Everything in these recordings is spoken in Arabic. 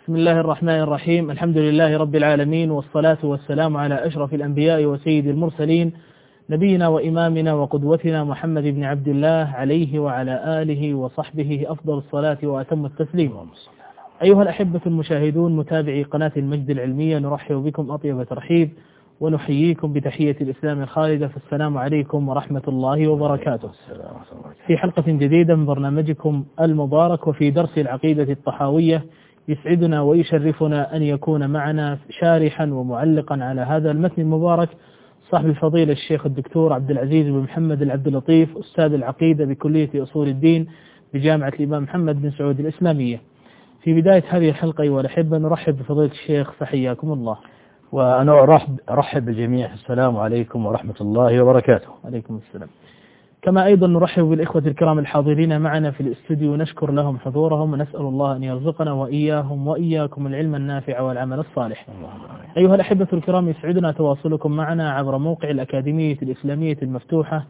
بسم الله الرحمن الرحيم. الحمد لله رب العالمين، والصلاة والسلام على أشرف الأنبياء وسيد المرسلين، نبينا وإمامنا وقدوتنا محمد بن عبد الله عليه وعلى آله وصحبه أفضل الصلاة وأتم التسليم. أيها الأحبة المشاهدون متابعي قناة المجد العلمية، نرحب بكم أطيب ترحيب ونحييكم بتحية الإسلام الخالدة، فالسلام عليكم ورحمة الله وبركاته. في حلقة جديدة من برنامجكم المبارك وفي درس العقيدة الطحاوية، يسعدنا ويشرفنا أن يكون معنا شارحا ومعلقا على هذا المتن المبارك صاحب الفضيلة الشيخ الدكتور عبد العزيز بن محمد العبد اللطيف، أستاذ العقيدة بكلية أصول الدين بجامعة الإمام محمد بن سعود الإسلامية. في بداية هذه الحلقة أيها الأحبة نرحب بفضيلة الشيخ، فحياكم الله. وأنا أرحب بالجميع. السلام عليكم ورحمة الله وبركاته. عليكم السلام. كما أيضا نرحب بالإخوة الكرام الحاضرين معنا في الاستوديو، نشكر لهم حضورهم ونسأل الله أن يرزقنا وإياهم وإياكم العلم النافع والعمل الصالح. أيها الأحبة الكرام، يسعدنا تواصلكم معنا عبر موقع الأكاديمية الإسلامية المفتوحة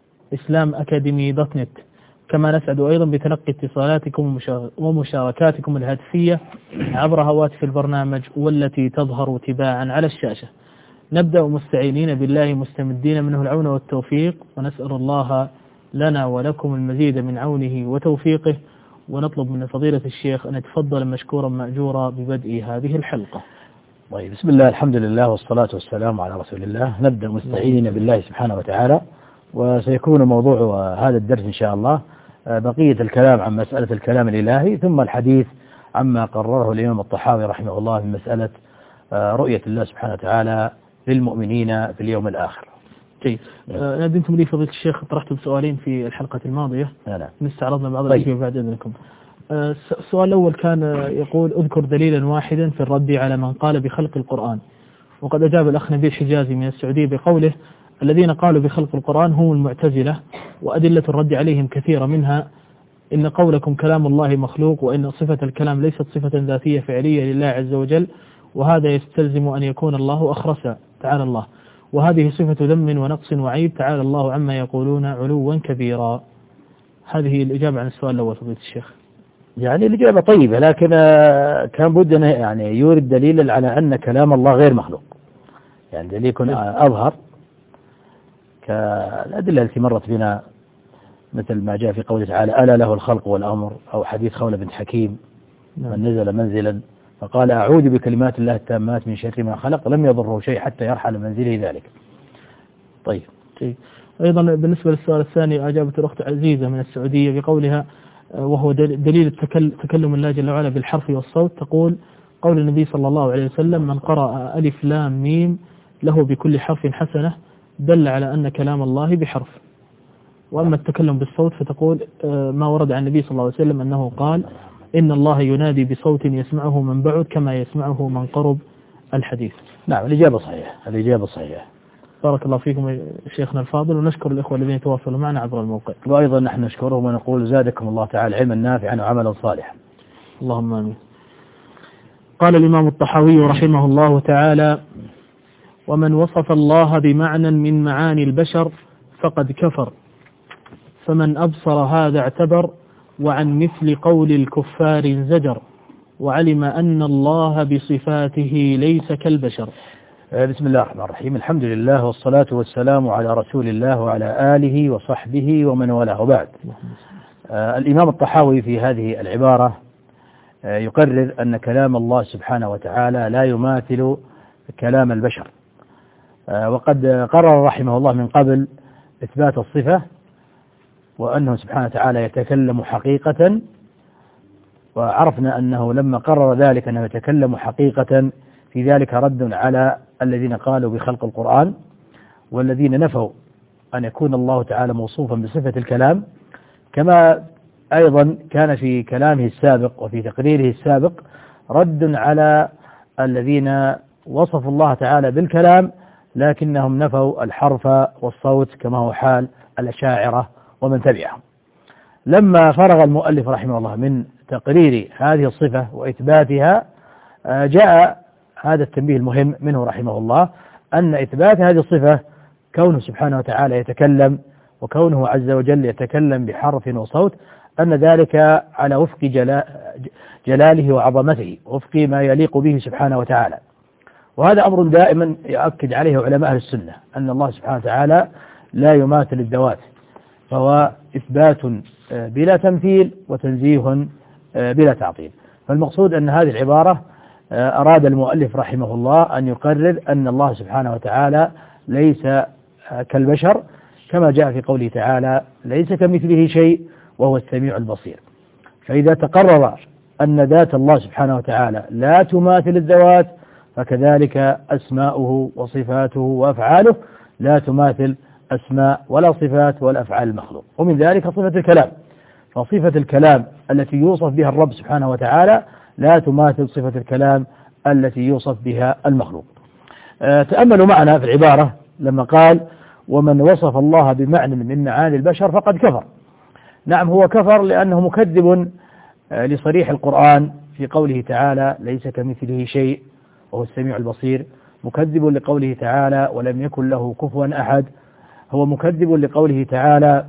islamacademy.net. كما نسعد أيضا بتلقي اتصالاتكم ومشاركاتكم الهاتفية عبر هواتف البرنامج والتي تظهر تباعا على الشاشة. نبدأ مستعينين بالله مستمدين منه العون والتوفيق، ونسأل الله لنا ولكم المزيد من عونه وتوفيقه، ونطلب من فضيلة الشيخ أن يتفضل مشكورا مأجورا ببدء هذه الحلقة. طيب، بسم الله، الحمد لله والصلاة والسلام على رسول الله. نبدأ مستعينين بالله سبحانه وتعالى، وسيكون موضوع هذا الدرس إن شاء الله بقية الكلام عن مسألة الكلام الإلهي، ثم الحديث عما قرره الإمام الطحاوي رحمه الله من مسألة رؤية الله سبحانه وتعالى للمؤمنين في اليوم الآخر. جيد. أنتم لي فضيلة الشيخ طرحتم سؤالين في الحلقة الماضية، استعرضنا بعض الأجوبة بعد إذنكم. السؤال الأول كان يقول: أذكر دليلا واحدا في الرد على من قال بخلق القرآن. وقد أجاب الأخ نبيل حجازي من السعودية بقوله: الذين قالوا بخلق القرآن هم المعتزلة، وأدلة الرد عليهم كثيرة، منها إن قولكم كلام الله مخلوق، وإن صفة الكلام ليست صفة ذاتية فعلية لله عز وجل، وهذا يستلزم أن يكون الله أخرس تعالى الله، وهذه صفة ذم ونقص وعيب تعالى الله عما يقولون علوا كبيرا. هذه الإجابة عن السؤال الأول فضيلة الشيخ. يعني الإجابة طيبة، لكن كان بدنا يعني يورد دليل على أن كلام الله غير مخلوق، يعني دليل يكون أظهر كالأدلة التي مرت بنا، مثل ما جاء في قوله تعالى: ألا له الخلق والأمر، أو حديث خولة بنت حكيم: من نزل منزلا فقال أعوذ بكلمات الله التامات من شر ما خلق لم يضره شيء حتى يرحل منزله ذلك. طيب. أيضا بالنسبة للسؤال الثاني، أجابت الأخت عزيزة من السعودية بقولها، وهو دليل تكلم الله جل وعلا بالحرف والصوت، تقول: قول النبي صلى الله عليه وسلم: من قرأ ألف لام ميم له بكل حرف حسنة، دل على أن كلام الله بحرف. وأما التكلم بالصوت فتقول: ما ورد عن النبي صلى الله عليه وسلم أنه قال: إن الله ينادي بصوت يسمعه من بعد كما يسمعه من قرب، الحديث. نعم، الإجابة صحيحة. بارك الله فيكم شيخنا الفاضل، ونشكر الإخوة الذين يتواصلوا معنا عبر الموقع. وأيضا نحن نشكرهم ونقول: زادكم الله تعالى علما نافعا وعملا صالحا. اللهم آمين. قال الإمام الطحاوي رحمه الله تعالى: ومن وصف الله بمعنى من معاني البشر فقد كفر، فمن أبصر هذا اعتبر، وعن مثل قول الكفار زجر، وعلم أن الله بصفاته ليس كالبشر. بسم الله الرحمن الرحيم. الحمد لله والصلاة والسلام على رسول الله وعلى آله وصحبه ومن والاه، وبعد. الإمام الطحاوي في هذه العبارة يقرر أن كلام الله سبحانه وتعالى لا يماثل كلام البشر، وقد قرر رحمه الله من قبل إثبات الصفة، وأنه سبحانه وتعالى يتكلم حقيقة، وعرفنا أنه لما قرر ذلك أنه يتكلم حقيقة في ذلك رد على الذين قالوا بخلق القرآن، والذين نفوا أن يكون الله تعالى موصوفا بصفة الكلام، كما أيضا كان في كلامه السابق وفي تقريره السابق رد على الذين وصفوا الله تعالى بالكلام لكنهم نفوا الحرف والصوت، كما هو حال الأشاعرة ومن تبعهم. لما فرغ المؤلف رحمه الله من تقرير هذه الصفة وإثباتها، جاء هذا التنبيه المهم منه رحمه الله، أن إثبات هذه الصفة كونه سبحانه وتعالى يتكلم، وكونه عز وجل يتكلم بحرف وصوت، أن ذلك على وفق جلاله وعظمته، وفق ما يليق به سبحانه وتعالى. وهذا أمر دائما يؤكد عليه علماء أهل السنة، أن الله سبحانه وتعالى لا يماثل الذوات، فهو إثبات بلا تمثيل وتنزيه بلا تعطيل. فالمقصود أن هذه العبارة أراد المؤلف رحمه الله أن يقرر أن الله سبحانه وتعالى ليس كالبشر، كما جاء في قوله تعالى: ليس كمثله شيء وهو السميع البصير. فإذا تقرر أن ذات الله سبحانه وتعالى لا تماثل الذوات، فكذلك أسماؤه وصفاته وأفعاله لا تماثل أسماء ولا صفات ولا أفعال المخلوق. ومن ذلك صفة الكلام، فصفة الكلام التي يوصف بها الرب سبحانه وتعالى لا تماثل صفة الكلام التي يوصف بها المخلوق. تأملوا معنا في العبارة لما قال: ومن وصف الله بمعنى من معاني البشر فقد كفر. نعم، هو كفر لأنه مكذب لصريح القرآن في قوله تعالى: ليس كمثله شيء وهو السميع البصير، مكذب لقوله تعالى: ولم يكن له كفوا أحد، هو مكذب لقوله تعالى: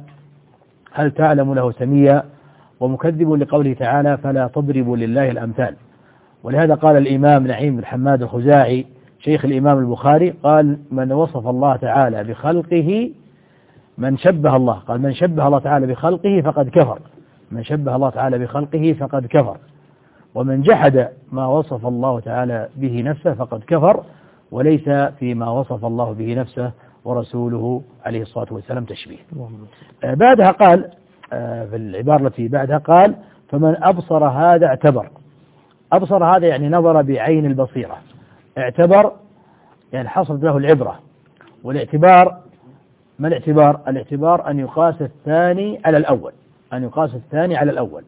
هل تعلم له سميا، ومكذب لقوله تعالى: فلا تضربوا لله الأمثال. ولهذا قال الإمام نعيم بن حماد الخزاعي شيخ الإمام البخاري، قال: من وصف الله تعالى بخلقه، من شبه الله، قال: من شبه الله تعالى بخلقه فقد كفر، من شبه الله تعالى بخلقه فقد كفر، ومن جحد ما وصف الله تعالى به نفسه فقد كفر، وليس فيما وصف الله به نفسه ورسوله عليه الصلاة والسلام تشبيه. بعدها قال في العبارة التي بعدها قال: فمن أبصر هذا اعتبر. أبصر هذا يعني نظر بعين البصيرة، اعتبر يعني حصلت له العبرة. والاعتبار، ما الاعتبار؟ الاعتبار أن يقاس الثاني على الأول، أن يقاس الثاني على الأول.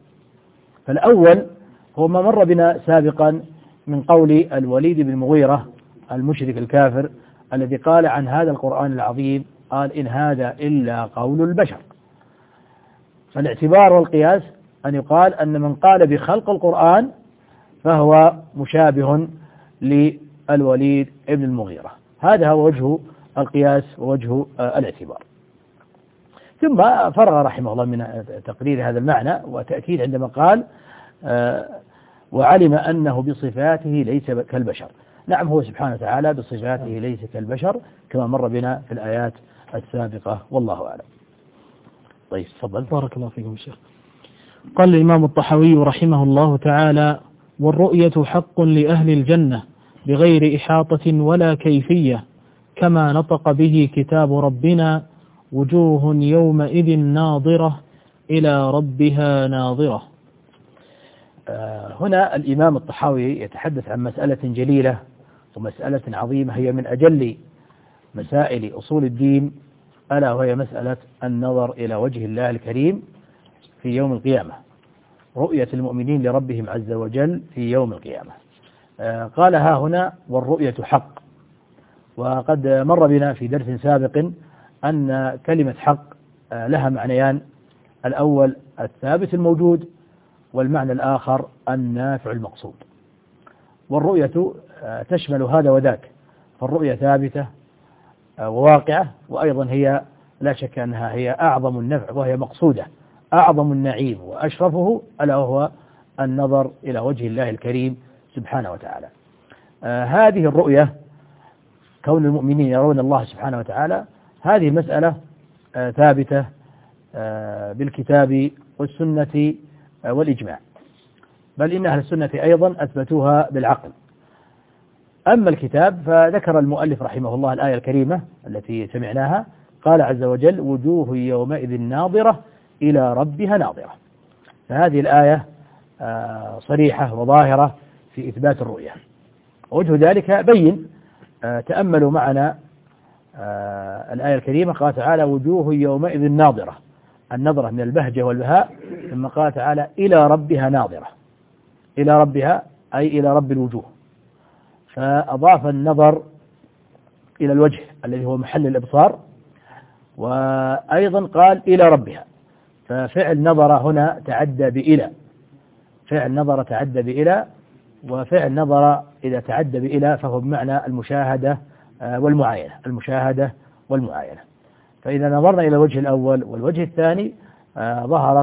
فالأول هو ما مر بنا سابقا من قول الوليد بن المغيرة المشرك الكافر الذي قال عن هذا القرآن العظيم: قال: إن هذا إلا قول البشر. فالاعتبار والقياس أن يقال أن من قال بخلق القرآن فهو مشابه للوليد بن المغيرة. هذا هو وجه القياس ووجه الاعتبار. ثم فرغ رحمه الله من تقرير هذا المعنى وتأكيد عندما قال: وعلم أنه بصفاته ليس كالبشر. نعم، هو سبحانه وتعالى بصفاته ليس كالبشر كما مر بنا في الآيات السابقة، والله أعلم. طيب، تفضل. بارك الله فيكم شيخ. قال الإمام الطحاوي رحمه الله تعالى: والرؤية حق لأهل الجنة بغير إحاطة ولا كيفية، كما نطق به كتاب ربنا: وجوه يومئذ ناظرة إلى ربها ناظرة. هنا الإمام الطحاوي يتحدث عن مسألة جليلة ومسألة عظيمة، هي من أجل مسائل أصول الدين، ألا وهي مسألة النظر إلى وجه الله الكريم في يوم القيامة، رؤية المؤمنين لربهم عز وجل في يوم القيامة. قال ها هنا: والرؤية حق. وقد مر بنا في درس سابق أن كلمة حق لها معنيان: الأول الثابت الموجود، والمعنى الآخر النافع المقصود. والرؤية تشمل هذا وذاك، فالرؤية ثابتة وواقعة، وأيضا هي لا شك أنها هي أعظم النفع وهي مقصودة، أعظم النعيم وأشرفه، ألا وهو النظر إلى وجه الله الكريم سبحانه وتعالى. هذه الرؤية، كون المؤمنين يرون الله سبحانه وتعالى، هذه مسألة ثابتة بالكتاب والسنة والإجماع، بل إن أهل السنة أيضا أثبتوها بالعقل. أما الكتاب فذكر المؤلف رحمه الله الآية الكريمة التي سمعناها، قال عز وجل: وجوه يومئذ ناظرة إلى ربها ناظرة. فهذه الآية صريحة وظاهرة في إثبات الرؤية. ووجه ذلك بين، تأملوا معنا الآية الكريمة، قال تعالى: وجوه يومئذ ناظرة، النظرة من البهجة والبهاء، ثم قال تعالى: إلى ربها ناظرة، إلى ربها أي إلى رب الوجوه، فأضاف النظر إلى الوجه الذي هو محل الإبصار، وأيضا قال إلى ربها، ففعل نظر هنا تعدى بإلى، فعل نظر تعدى بإلى، وفعل نظر إذا تعدى بإلى فهو بمعنى المشاهدة والمعاينة، المشاهدة والمعاينة. فإذا نظرنا إلى الوجه الأول والوجه الثاني ظهرت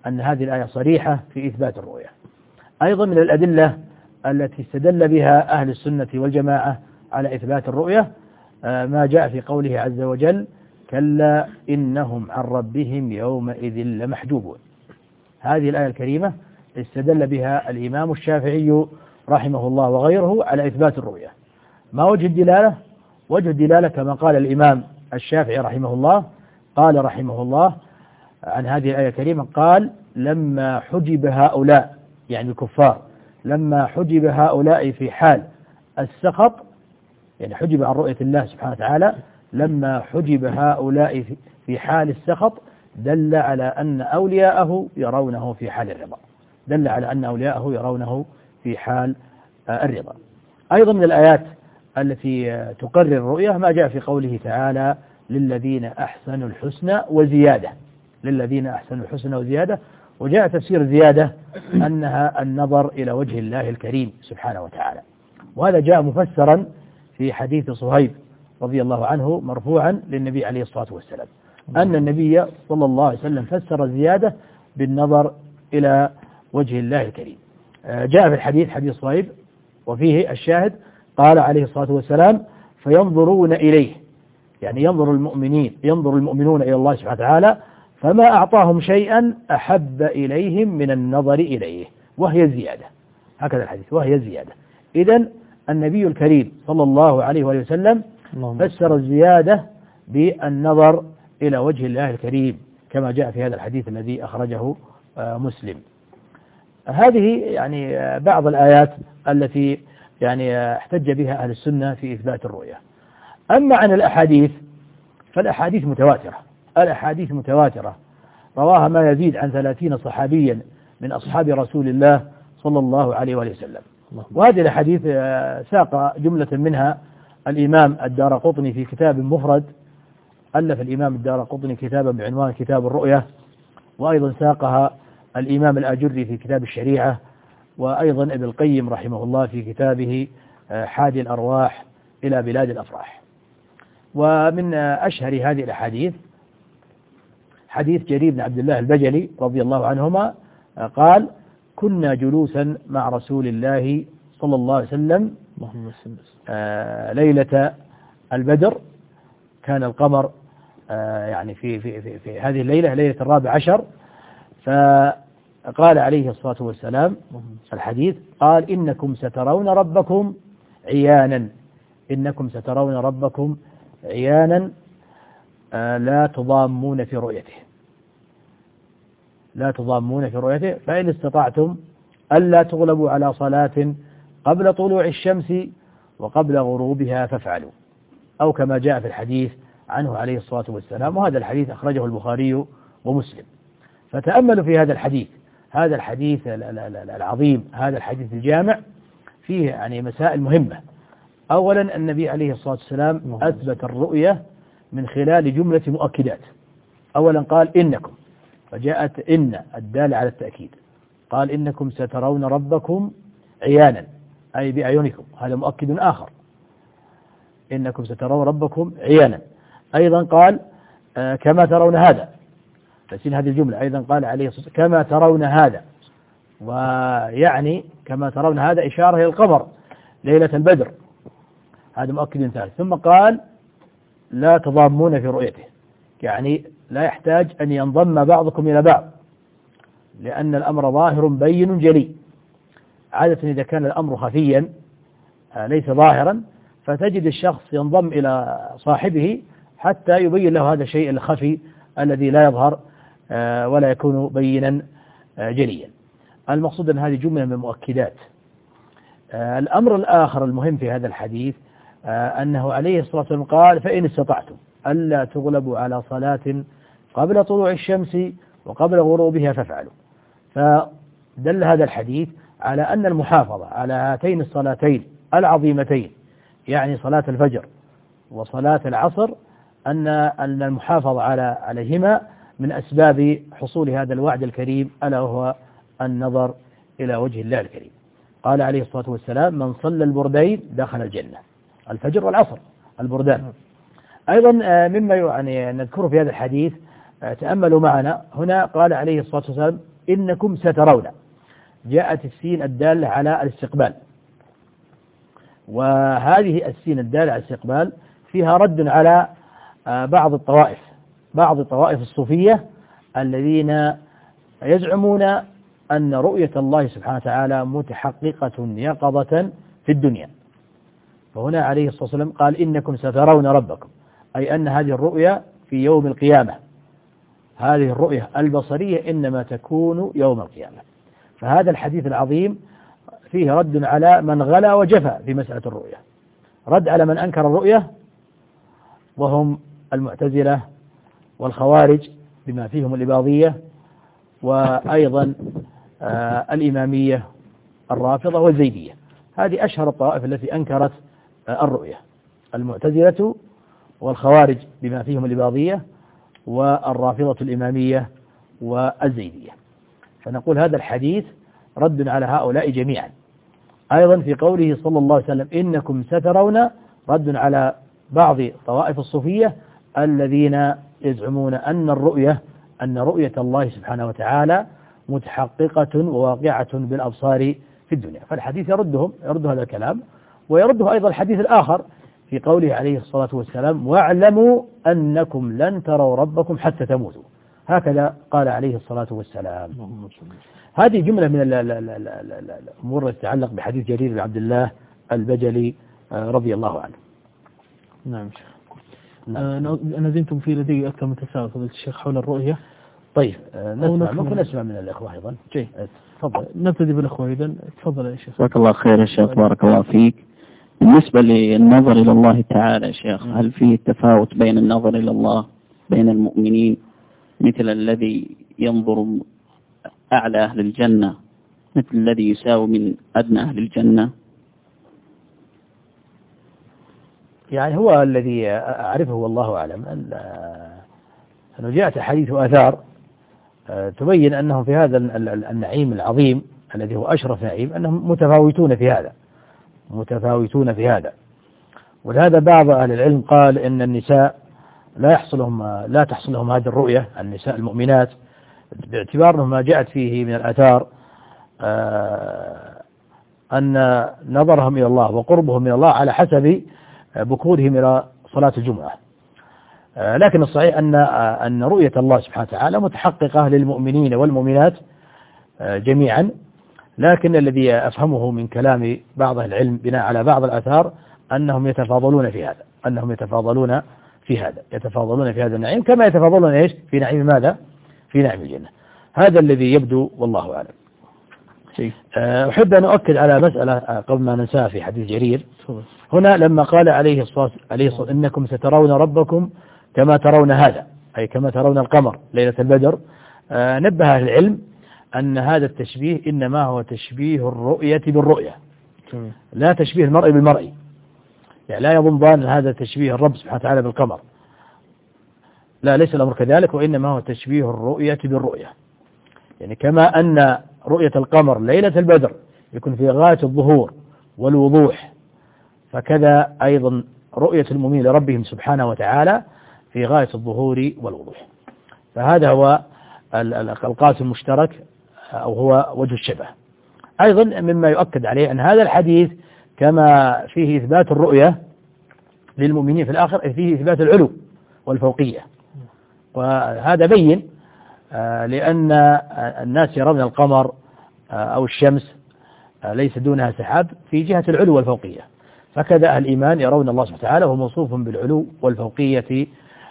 أن هذه الآية صريحة في إثبات الرؤية. أيضا من الأدلة التي استدل بها أهل السنة والجماعة على إثبات الرؤية ما جاء في قوله عز وجل: كلا إنهم عن ربهم يومئذ لمحجوبون. هذه الآية الكريمة استدل بها الإمام الشافعي رحمه الله وغيره على إثبات الرؤية. ما وجه الدلالة؟ وجه الدلالة كما قال الإمام الشافعي رحمه الله، قال رحمه الله عن هذه الآية الكريمة، قال: لما حجب هؤلاء، يعني الكفار، لما حجب هؤلاء في حال السخط، يعني حجب عن رؤية الله سبحانه وتعالى، لما حجب هؤلاء في حال السخط دل على أن أولياءه يرونه في حال الرضا، دل على أن أولياءه يرونه في حال الرضا. أيضا من الآيات التي تقرر الرؤية ما جاء في قوله تعالى: للذين أحسنوا الحسنى وزيادة، للذين أحسنوا الحسنى وزيادة. وجاء تفسير زيادة أنها النظر إلى وجه الله الكريم سبحانه وتعالى، وهذا جاء مفسرا في حديث صهيب رضي الله عنه مرفوعا للنبي عليه الصلاة والسلام، أن النبي صلى الله عليه وسلم فسر الزيادة بالنظر إلى وجه الله الكريم. جاء في الحديث حديث صهيب وفيه الشاهد، قال عليه الصلاة والسلام: فينظرون إليه، يعني ينظر المؤمنون إلى الله سبحانه وتعالى، فما أعطاهم شيئا أحب إليهم من النظر إليه، وهي زيادة. هكذا الحديث، وهي زيادة. إذن النبي الكريم صلى الله عليه وآله وسلم فسر الزيادة بالنظر إلى وجه الله الكريم كما جاء في هذا الحديث الذي أخرجه مسلم. هذه يعني بعض الآيات التي يعني احتج بها أهل السنة في إثبات الرؤية. أما عن الأحاديث فالأحاديث متواترة، الأحاديث متواترة رواها ما يزيد عن 30 صحابيا من أصحاب رسول الله صلى الله عليه وآله وسلم. وهذه الأحاديث ساق جملة منها الإمام الدارقطني في كتاب مفرد، ألف الإمام الدارقطني كتابا بعنوان كتاب الرؤية، وأيضا ساقها الإمام الآجري في كتاب الشريعة، وأيضا ابن القيم رحمه الله في كتابه حادي الأرواح إلى بلاد الأفراح. ومن أشهر هذه الأحاديث حديث جرير بن عبد الله البجلي رضي الله عنهما قال: كنا جلوسا مع رسول الله صلى الله عليه وسلم ليلة البدر، كان القمر يعني في هذه الليلة، ليلة 14، فقال عليه الصلاة والسلام الحديث، قال: إنكم سترون ربكم عيانا، إنكم سترون ربكم عيانا لا تضامون في رؤيته، لا تضامون في رؤيته، فإن استطعتم ألا تغلبوا على صلاة قبل طلوع الشمس وقبل غروبها فافعلوا، أو كما جاء في الحديث عنه عليه الصلاة والسلام. وهذا الحديث أخرجه البخاري ومسلم. فتأملوا في هذا الحديث، هذا الحديث العظيم، هذا الحديث الجامع، فيه يعني مسائل مهمة. أولا النبي عليه الصلاة والسلام أثبت الرؤية من خلال جملة مؤكدات. أولا قال: إنكم، فجاءت إن الدالة على التأكيد، قال: إنكم سترون ربكم عيانا، أي بأعينكم، هذا مؤكد آخر، إنكم سترون ربكم عيانا. أيضا قال: كما ترون هذا، تسين هذه الجملة. أيضا قال عليه الصلاة والسلام: كما ترون هذا، ويعني كما ترون هذا إشارة إلى القمر ليلة البدر، هذا مؤكد ثالث. ثم قال: لا تضامون في رؤيته، يعني لا يحتاج أن ينضم بعضكم إلى بعض، لأن الأمر ظاهر بين جلي. عادة إذا كان الأمر خفيا ليس ظاهرا فتجد الشخص ينضم إلى صاحبه حتى يبين له هذا الشيء الخفي الذي لا يظهر ولا يكون بينا جليا. المقصود أن هذه جملة من المؤكدات. الأمر الآخر المهم في هذا الحديث أنه عليه الصلاة والسلام قال: فإن استطعتم ألا تغلبوا على صلاة قبل طلوع الشمس وقبل غروبها فافعلوا. فدل هذا الحديث على أن المحافظة على هاتين الصلاتين العظيمتين، يعني صلاة الفجر وصلاة العصر، أن المحافظة عليهما من أسباب حصول هذا الوعد الكريم، ألا وهو النظر إلى وجه الله الكريم. قال عليه الصلاة والسلام: من صلى البردين دخل الجنة، الفجر والعصر، البردان. أيضا مما يعني نذكره في هذا الحديث، تأملوا معنا هنا، قال عليه الصلاة والسلام: إنكم سترون، جاءت السين الدالة على الاستقبال، وهذه السين الدالة على الاستقبال فيها رد على بعض الطوائف الصوفية الذين يزعمون أن رؤية الله سبحانه وتعالى متحققة يقظة في الدنيا. فهنا عليه الصلاة والسلام قال إنكم سترون ربكم، أي أن هذه الرؤية في يوم القيامة، هذه الرؤية البصرية إنما تكون يوم القيامة. فهذا الحديث العظيم فيه رد على من غلا وجفى في مسألة الرؤية، رد على من أنكر الرؤية وهم المعتزلة والخوارج بما فيهم الإباضية، وأيضا الإمامية الرافضة والزيدية. هذه أشهر الطوائف التي أنكرت الرؤية، المعتزلة والخوارج بما فيهم الإباضية والرافضة الإمامية والزيدية. فنقول هذا الحديث رد على هؤلاء جميعا. أيضا في قوله صلى الله عليه وسلم إنكم سترون، رد على بعض طوائف الصوفية الذين يزعمون أن رؤية الله سبحانه وتعالى متحققة وواقعة بالأبصار في الدنيا. فالحديث يرد هذا الكلام، ويرده أيضا الحديث الآخر في قوله عليه الصلاة والسلام واعلموا أنكم لن تروا ربكم حتى تموتوا، هكذا قال عليه الصلاة والسلام. هذه جملة من الأمور التي تتعلق بحديث جرير بن عبد الله البجلي رضي الله عنه. نعم. أنا زلتم في لدي أكثر من تساؤل فضيلة الشيخ حول الرؤية. طيب ممكن نسمع من الأخوة أيضا. تفضل. نبتدي بالأخوة إذن. تفضل يا شيخ. جزاك الله خير يا شيخ، بارك الله فيك. بالنسبة للنظر إلى الله تعالى يا شيخ، هل فيه تفاوت بين النظر إلى الله بين المؤمنين، مثل الذي ينظر أعلى أهل الجنة مثل الذي يساوي من أدنى أهل الجنة؟ يعني هو الذي أعرفه والله أعلم أنه جاءت حديث وآثار تبين أنهم في هذا النعيم العظيم الذي هو أشرف نعيم أنهم متفاوتون في هذا. ولهذا بعض أهل العلم قال إن النساء لا تحصل لهم هذه الرؤية، النساء المؤمنات، باعتبار ما جاءت فيه من الآثار أن نظرهم إلى الله وقربهم من الله على حسب بكورهم إلى صلاة الجمعة. لكن الصحيح أن رؤية الله سبحانه وتعالى متحققة للمؤمنين والمؤمنات جميعا، لكن الذي أفهمه من كلام بعض العلم بناء على بعض الآثار أنهم يتفاضلون في هذا النعيم كما يتفاضلون في نعيم ماذا؟ في نعيم الجنة. هذا الذي يبدو والله أعلم. أحب أن أؤكد على مسألة قبل ما ننساها في حديث جرير. هنا لما قال عليه الصلاة إنكم سترون ربكم كما ترون هذا، أي كما ترون القمر ليلة البدر، نبه العلم أن هذا التشبيه إنما هو تشبيه الرؤية بالرؤية، لا تشبيه المرء بالمرء. يعني لا يظن ظان هذا تشبيه الرب سبحانه وتعالى بالقمر، لا، ليس الأمر كذلك، وإنما هو تشبيه الرؤية بالرؤية. يعني كما أن رؤية القمر ليلة البدر يكون في غاية الظهور والوضوح، فكذا أيضا رؤية المؤمنين لربهم سبحانه وتعالى في غاية الظهور والوضوح. فهذا هو القاسم المشترك أو هو وجه الشبه. أيضا مما يؤكد عليه أن هذا الحديث كما فيه إثبات الرؤية للمؤمنين في الآخر فيه إثبات العلو والفوقية، وهذا بين لأن الناس يرون القمر أو الشمس ليس دونها سحاب في جهة العلو والفوقية، فكذا أهل الإيمان يرون الله سبحانه وتعالى وهو موصوف بالعلو والفوقية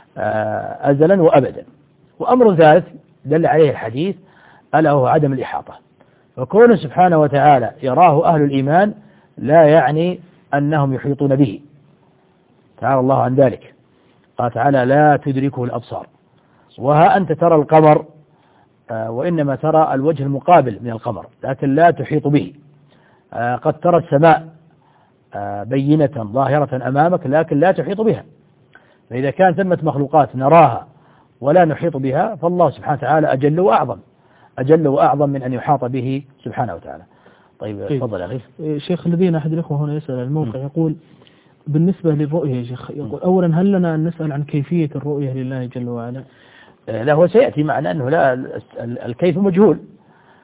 أزلا وأبدا. وأمر ثالث دل عليه الحديث ألا هو عدم الإحاطة، فكونه سبحانه وتعالى يراه أهل الإيمان لا يعني أنهم يحيطون به، تعالى الله عن ذلك. قال تعالى لا تدركه الأبصار، وها أنت ترى القمر وإنما ترى الوجه المقابل من القمر لكن لا تحيط به. قد ترى السماء بينة ظاهرة أمامك لكن لا تحيط بها، فإذا كان ثمة مخلوقات نراها ولا نحيط بها فالله سبحانه وتعالى أجل وأعظم من أن يحاط به سبحانه وتعالى. طيب تفضل يا أخي. شيخ لدينا أحد الأخوة هنا يسأل الموقع يقول بالنسبة للرؤية يا شيخ، يقول أولا هل لنا أن نسأل عن كيفية الرؤية لله جل وعلا؟ لا، هو سيأتي معنا أنه لا الكيف مجهول،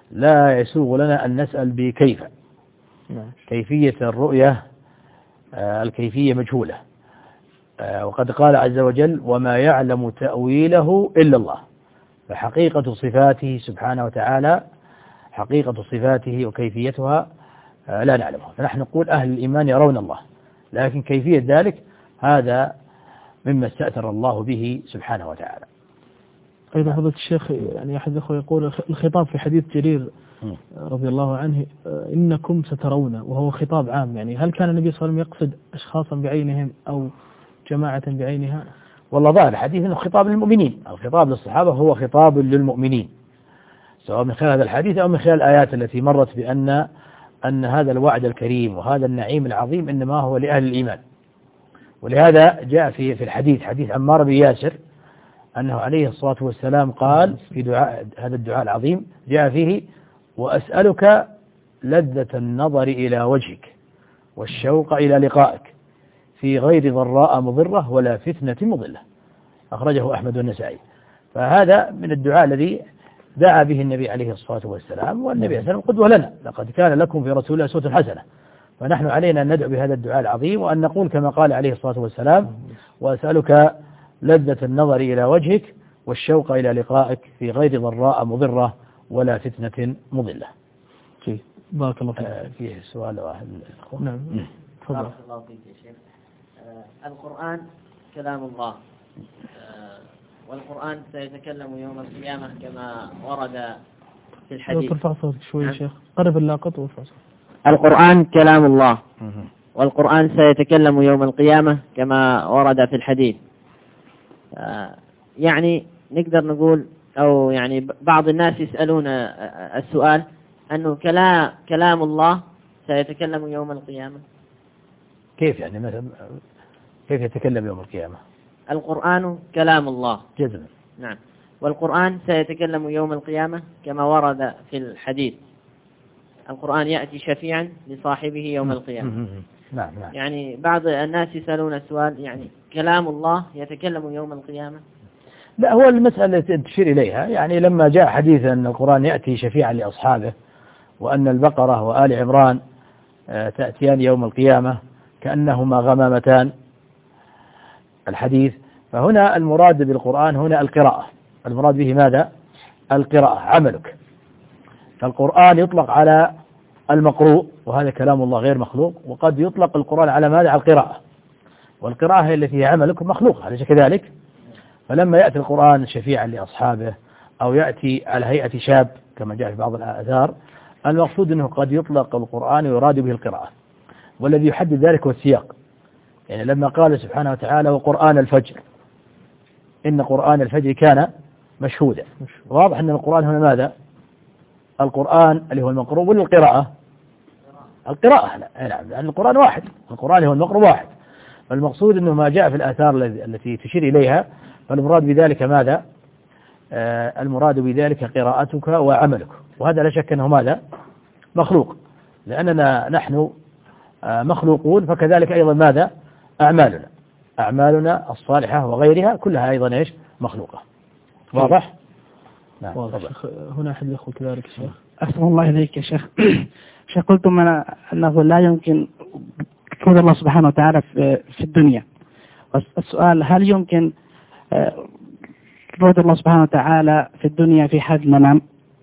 لا يسوغ لنا أن نسأل بكيف. كيفية الرؤية الكيفية مجهولة، وقد قال عز وجل وما يعلم تأويله إلا الله. فحقيقة صفاته سبحانه وتعالى، حقيقة صفاته وكيفيتها لا نعلمها. فنحن نقول أهل الإيمان يرون الله، لكن كيفية ذلك هذا مما استأثر الله به سبحانه وتعالى. أيضا فضيلة الشيخ، يعني أحد الأخوة يقول الخطاب في حديث جرير رضي الله عنه إنكم سترون، وهو خطاب عام، يعني هل كان النبي صلى الله عليه وسلم يقصد أشخاصا بعينهم أو جماعة بعينها؟ والله ظاهر الحديث أنه خطاب للمؤمنين، الخطاب للصحابة هو خطاب للمؤمنين، سواء من خلال هذا الحديث أو من خلال الآيات التي مرت أن هذا الوعد الكريم وهذا النعيم العظيم إنما هو لأهل الإيمان. ولهذا جاء في الحديث، حديث عمار بن ياسر، أنه عليه الصلاة والسلام قال في دعاء هذا الدعاء العظيم، جاء فيه وأسألك لذة النظر إلى وجهك والشوق إلى لقائك في غير ضراء مضرة ولا فتنة مضلة، أخرجه أحمد والنسائي. فهذا من الدعاء الذي دعا به النبي عليه الصلاة والسلام، والنبي عليه الصلاة والسلام قدوة لنا، لقد كان لكم في رسول الله أسوة حسنة. فنحن علينا أن ندعو بهذا الدعاء العظيم، وأن نقول كما قال عليه الصلاة والسلام وأسألك لذة النظر إلى وجهك والشوق إلى لقائك في غير ضراء مضرة ولا فتنة مضلة. بارك الله فيك. فيه سؤال الأخوة. نعم. بارك الله فيك يا شيخ. القرآن كلام الله، والقرآن سيتكلم يوم القيامة كما ورد في الحديث. ترفع صوتك شوي يا شيخ، قرب اللاقط وارفع صوتك. القرآن كلام الله، والقرآن سيتكلم يوم القيامة كما ورد في الحديث. يعني نقدر نقول، أو يعني بعض الناس يسألون السؤال أنه كلام الله سيتكلم يوم القيامة. كيف يعني مثلا كيف يتكلم يوم القيامة؟ القرآن كلام الله جزما. نعم، والقرآن سيتكلم يوم القيامة كما ورد في الحديث. القرآن يأتي شفيعا لصاحبه يوم القيامة. نعم. يعني بعض الناس يسألون السؤال، يعني كلام الله يتكلم يوم القيامة؟ لا، هو المسألة تشير إليها، يعني لما جاء حديث أن القرآن يأتي شفيعا لأصحابه، وأن البقرة وآل عمران تأتيان يوم القيامة كأنهما غمامتان الحديث، فهنا المراد بالقرآن هنا القراءة، المراد به ماذا؟ القراءة، عملك. فالقرآن يطلق على المقروء، وهذا كلام الله غير مخلوق، وقد يطلق القرآن على ماذا؟ على القراءة، والقراءة هي التي هي عملك مخلوق، أليس كذلك؟ فلما يأتي القرآن شفيعا لأصحابه أو يأتي على هيئة شاب كما جاء في بعض الآثار، المقصود أنه قد يطلق القرآن ويراد به القراءة، والذي يحدد ذلك هو السياق. يعني لما قال سبحانه وتعالى وقرآن الفجر، إن قرآن الفجر كان مشهودا، واضح أن القرآن هنا ماذا؟ القرآن اللي هو المقروء ولا القراءة؟ القراءة. نعم، لأن القرآن واحد، القرآن هو المقروء واحد. فالمقصود أنه ما جاء في الآثار التي تشير إليها، فالمراد بذلك ماذا؟ المراد بذلك قراءتك وعملك، وهذا لا شك أنه ماذا؟ مخلوق، لأننا نحن مخلوقون، فكذلك أيضا ماذا؟ أعمالنا الصالحة وغيرها كلها أيضا إيش؟ مخلوقة. واضح؟ نعم. واضح. هنا أحد الأخوة كذلك شيخ. أحسن الله إليك يا شيخ. شيخ، قلتم أنه لا يمكن وجود الله سبحانه وتعالى في الدنيا، السؤال هل يمكن وجود الله سبحانه وتعالى في الدنيا في حال المنام؟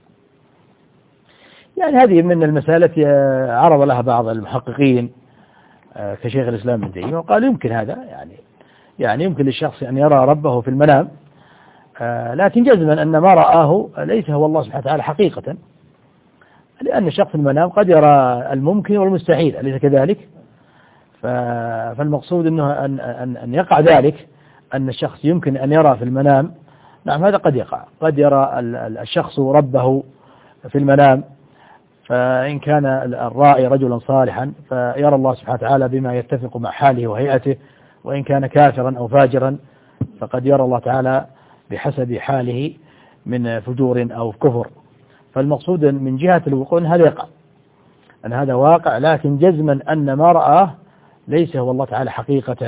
يعني هذه من المسائل التي عرض لها بعض المحققين كشيخ الإسلام ابن تيمية، وقال يمكن هذا، يعني يمكن للشخص أن يرى ربه في المنام، لكن جزما أن ما رآه ليس هو الله سبحانه وتعالى حقيقة، لأن الشخص في المنام قد يرى الممكن والمستحيل، أليس كذلك؟ فالمقصود أنه أن يقع ذلك، أن الشخص يمكن أن يرى في المنام. نعم، هذا قد يقع، قد يرى الشخص ربه في المنام، فإن كان الرائي رجلا صالحا فيرى الله سبحانه وتعالى بما يتفق مع حاله وهيئته، وإن كان كافرا أو فاجرا فقد يرى الله تعالى بحسب حاله من فجور أو كفر. فالمقصود من جهة الوقوع أن هذا يقع، أن هذا واقع، لكن جزما أن ما رآه ليس هو الله تعالى حقيقة،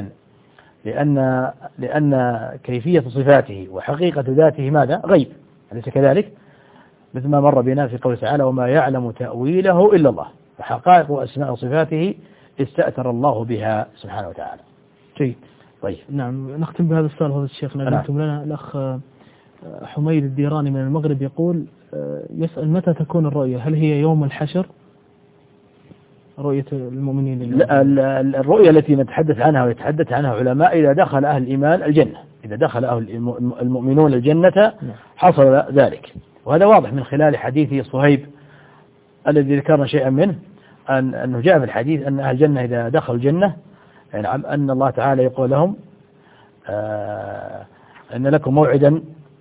لأن كيفية صفاته وحقيقة ذاته ماذا؟ غيب، أليس كذلك؟ مثل ما مر بنا في قوله تعالى وما يعلم تأويله إلا الله، وحقائق وأسماء وصفاته استأثر الله بها سبحانه وتعالى. جيد. طيب نعم، نختم بهذا السؤال هذا الشيخ. نعم. لنا الأخ حميد الديراني من المغرب يقول يسأل متى تكون الرؤية؟ هل هي يوم الحشر رؤية المؤمنين لله؟ الرؤية التي نتحدث عنها ويتحدث عنها علماء إذا دخل أهل الإيمان الجنة، إذا دخل أهل المؤمنون الجنة حصل ذلك، وهذا واضح من خلال حديث صهيب الذي ذكرنا شيئا منه، أنه جاء في الحديث أن أهل الجنة إذا دخلوا الجنة يعني أن الله تعالى يقول لهم أن لكم موعدا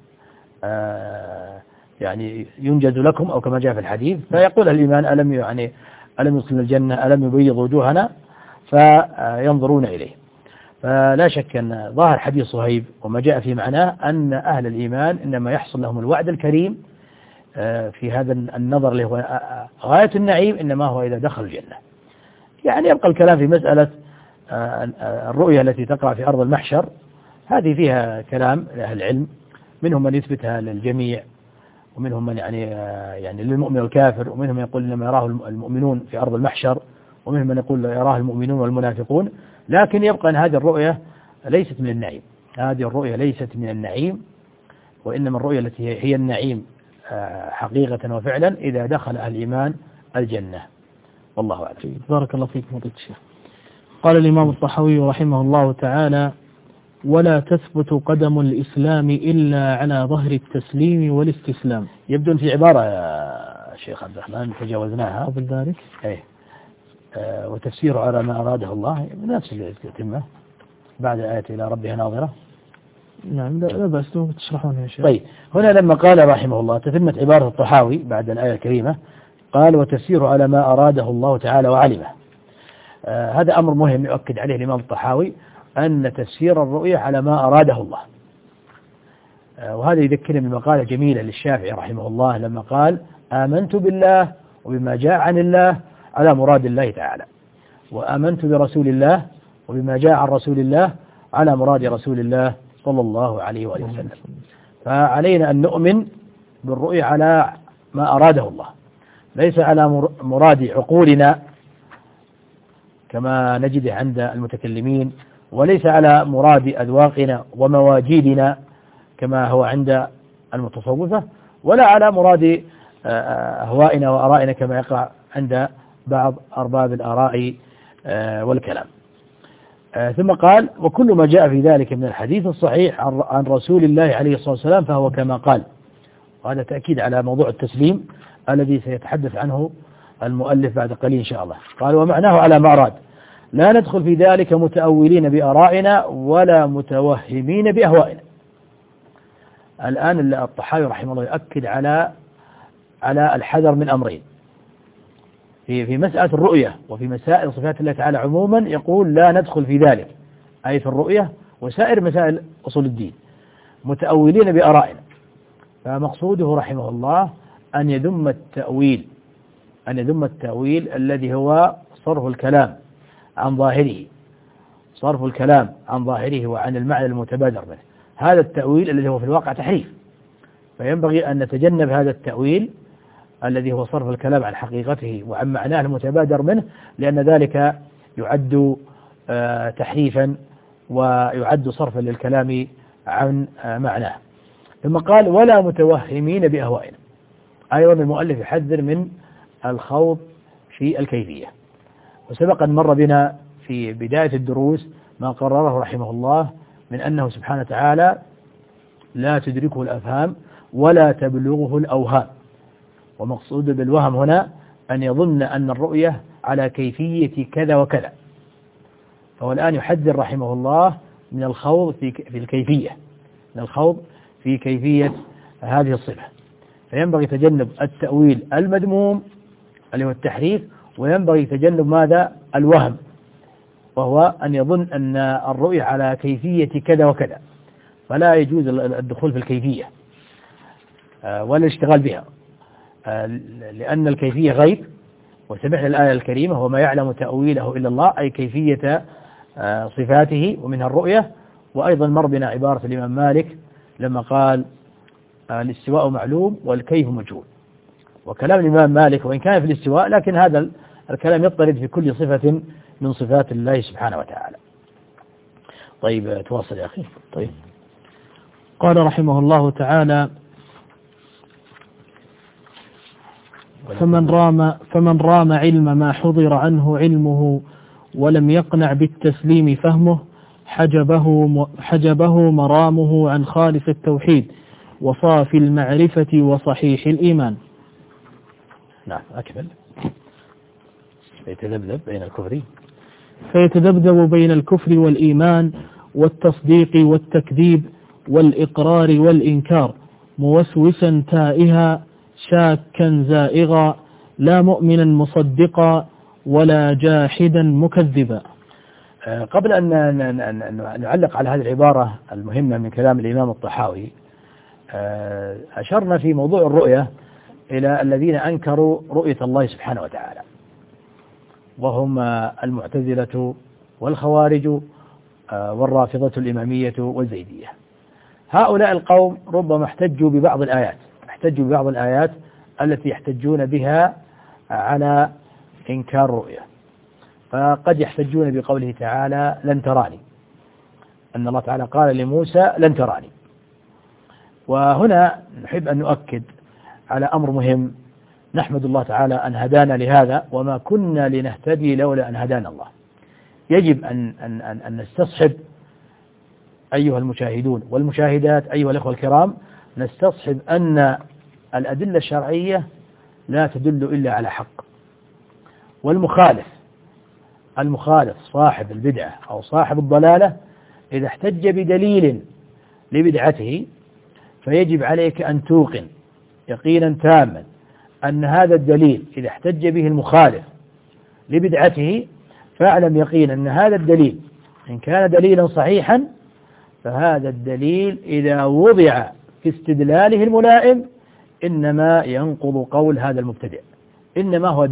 يعني ينجز لكم، أو كما جاء في الحديث، فيقول الإيمان ألم يدخلنا الجنة، ألم يبيض وجوهنا، فينظرون إليه. فلا شك أن ظاهر حديث صهيب وما جاء في معناه أن أهل الإيمان إنما يحصل لهم الوعد الكريم في هذا النظر اللي هو غاية النعيم، إنما هو إذا دخل الجنة. يعني يبقى الكلام في مسألة الرؤية التي تقع في أرض المحشر، هذه فيها كلام لأهل العلم، منهم من يثبتها للجميع، ومنهم من يعني للمؤمن والكافر، ومنهم من يقول إنما يراه المؤمنون في أرض المحشر، ومنهم من يقول يراه المؤمنون والمنافقون. لكن يبقى أن هذه الرؤية ليست من النعيم، هذه الرؤية ليست من النعيم، وإنما الرؤية التي هي النعيم حقيقة وفعلا إذا دخل أهل الإيمان الجنة، والله أعلم. بارك الله فيك فضيلة الشيخ. قال الإمام الطحاوي رحمه الله تعالى: ولا تثبت قدم الإسلام إلا على ظهر التسليم والاستسلام. يبدو في عبارة يا شيخ عبد الرحمن تجاوزناها قبل ذلك، وتفسير على ما أراده الله، نفس التتمة بعد آية إلى ربها ناظرة. نعم، لا بأس تشرحونها يا شيخ. طيب، هنا لما قال رحمه الله تتمة عبارة الطحاوي بعد الآية الكريمة، قال وتفسير على ما أراده الله تعالى وعلمه. هذا أمر مهم يؤكد عليه الإمام الطحاوي، أن تفسير الرؤية على ما أراده الله. وهذا يذكرني بمقالة جميلة للشافعي رحمه الله لما قال: آمنت بالله وبما جاء عن الله على مراد الله تعالى، وآمنت برسول الله وبما جاء عن رسول الله على مراد رسول الله صلى الله عليه وآله وسلم. فعلينا أن نؤمن بالرؤية على ما أراده الله، ليس على مراد عقولنا كما نجد عند المتكلمين، وليس على مراد أذواقنا ومواجيدنا كما هو عند المتصوفة، ولا على مراد أهوائنا وأرائنا كما يقع عند بعض أرباب الآراء والكلام. ثم قال: وكل ما جاء في ذلك من الحديث الصحيح عن رسول الله عليه الصلاة والسلام فهو كما قال. وهذا تأكيد على موضوع التسليم الذي سيتحدث عنه المؤلف بعد قليل إن شاء الله. قال: ومعناه على ما أراد، لا ندخل في ذلك متأولين بآرائنا ولا متوهمين بأهوائنا. الآن الطحاوي رحمه الله يؤكد على الحذر من أمرين في مسألة الرؤية وفي مسائل صفات الله تعالى عموما. يقول: لا ندخل في ذلك، أي في الرؤية وسائر مسائل أصول الدين، متأولين بآرائنا. فمقصوده رحمه الله أن يذم التأويل الذي هو صرف الكلام عن ظاهره وعن المعنى المتبادر منه. هذا التأويل الذي هو في الواقع تحريف، فينبغي أن نتجنب هذا التأويل الذي هو صرف الكلام عن حقيقته وعن معناه المتبادر منه، لأن ذلك يعد تحريفا ويعد صرفا للكلام عن معناه. ثم قال: ولا متوهمين بأهوائنا. أيضا المؤلف يحذر من الخوض في الكيفية. وسبق أن مر بنا في بداية الدروس ما قرره رحمه الله من أنه سبحانه وتعالى لا تدركه الأفهام ولا تبلغه الأوهام. ومقصود بالوهم هنا أن يظن أن الرؤية على كيفية كذا وكذا. فهو الآن يحذر رحمه الله من الخوض في الكيفية، من الخوض في كيفية هذه الصفة. فينبغي تجنب التأويل المذموم اللي هو التحريف، وينبغي تجنب ماذا؟ الوهم، وهو أن يظن أن الرؤية على كيفية كذا وكذا، فلا يجوز الدخول في الكيفية ولا الاشتغال بها، لأن الكيفية غيب. وسمعنا الآية الكريمة: وما يعلم تأويله إلا الله، أي كيفية صفاته ومنها الرؤية. وأيضا مر بنا عبارة الإمام مالك لما قال: الاستواء معلوم والكيف مجهول. وكلام الإمام مالك وإن كان في الاستواء لكن هذا الكلام يضطرد في كل صفة من صفات الله سبحانه وتعالى. طيب تواصل يا أخي. طيب قال رحمه الله تعالى: فمن رام علم ما حضر عنه علمه ولم يقنع بالتسليم فهمه حجبه مرامه عن خالص التوحيد وصافي المعرفة وصحيح الإيمان. نعم أكمل. فيتذبذب بين الكفر والإيمان والتصديق والتكذيب والإقرار والإنكار موسوسا تائها شاكا زائغا لا مؤمنا مصدقا ولا جاحدا مكذبا. قبل أن نعلق على هذه العبارة المهمة من كلام الإمام الطحاوي، أشرنا في موضوع الرؤية إلى الذين أنكروا رؤية الله سبحانه وتعالى، وهم المعتزلة والخوارج والرافضة الإمامية والزيدية. هؤلاء القوم ربما احتجوا ببعض الآيات التي يحتجون بها على إنكار الرؤية. فقد يحتجون بقوله تعالى لن تراني، أن الله تعالى قال لموسى لن تراني. وهنا نحب أن نؤكد على أمر مهم، نحمد الله تعالى أن هدانا لهذا، وما كنا لنهتدي لولا أن هدانا الله. يجب أن نستصحب أيها المشاهدون والمشاهدات أيها الأخوة الكرام، نستصحب أن الأدلة الشرعية لا تدل إلا على حق، والمخالف صاحب البدعة أو صاحب الضلالة إذا احتج بدليل لبدعته فيجب عليك أن توقن يقينا تاما أن هذا الدليل إذا احتج به المخالف لبدعته فاعلم يقينا أن هذا الدليل إن كان دليلا صحيحا فهذا الدليل إذا وضع في استدلاله الملائم إنما ينقض قول هذا المبتدع، إنما هو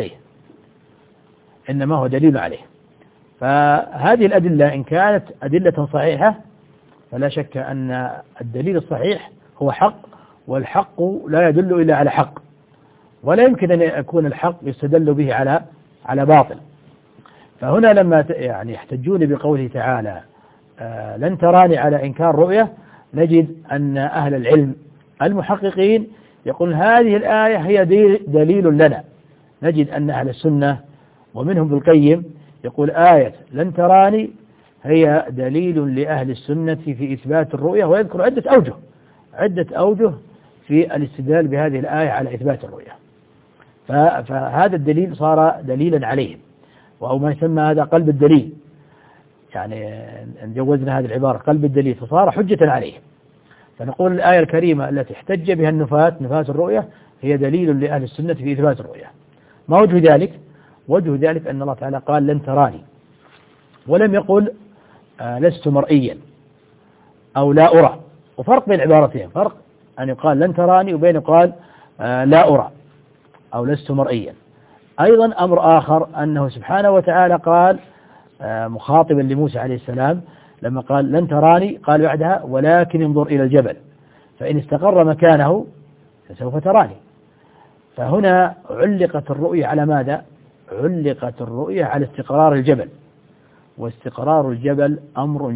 دليل عليه. فهذه الأدلة إن كانت أدلة صحيحة فلا شك أن الدليل الصحيح هو حق، والحق لا يدل إلا على حق، ولا يمكن أن يكون الحق يستدل به على باطل. فهنا لما يحتجون بقوله تعالى لن تراني على إنكار رؤية، نجد أن أهل العلم المحققين يقول هذه الآية هي دليل لنا. نجد أن أهل السنة ومنهم ابن القيم يقول آية لن تراني هي دليل لأهل السنة في إثبات الرؤية، ويذكر عدة أوجه في الاستدلال بهذه الآية على إثبات الرؤية. فهذا الدليل صار دليلا عليهم، أو ما يسمى هذا قلب الدليل، يعني أن جوزنا هذه العبارة قلب الدليل، فصار حجة عليهم. فنقول الآية الكريمة التي احتج بها نفاة الرؤية هي دليل لأهل السنة في إثبات الرؤية. ما وجه ذلك؟ وجه ذلك أن الله تعالى قال لن تراني، ولم يقل لست مرئيا أو لا أرى. وفرق بين العبارتين، فرق أن يقال لن تراني وبين يقال لا أرى أو لست مرئيا. أيضا أمر آخر أنه سبحانه وتعالى قال مخاطبا لموسى عليه السلام لما قال لن تراني قال بعدها ولكن انظر إلى الجبل فإن استقر مكانه فسوف تراني. فهنا علقت الرؤية على ماذا؟ علقت الرؤية على استقرار الجبل، واستقرار الجبل أمر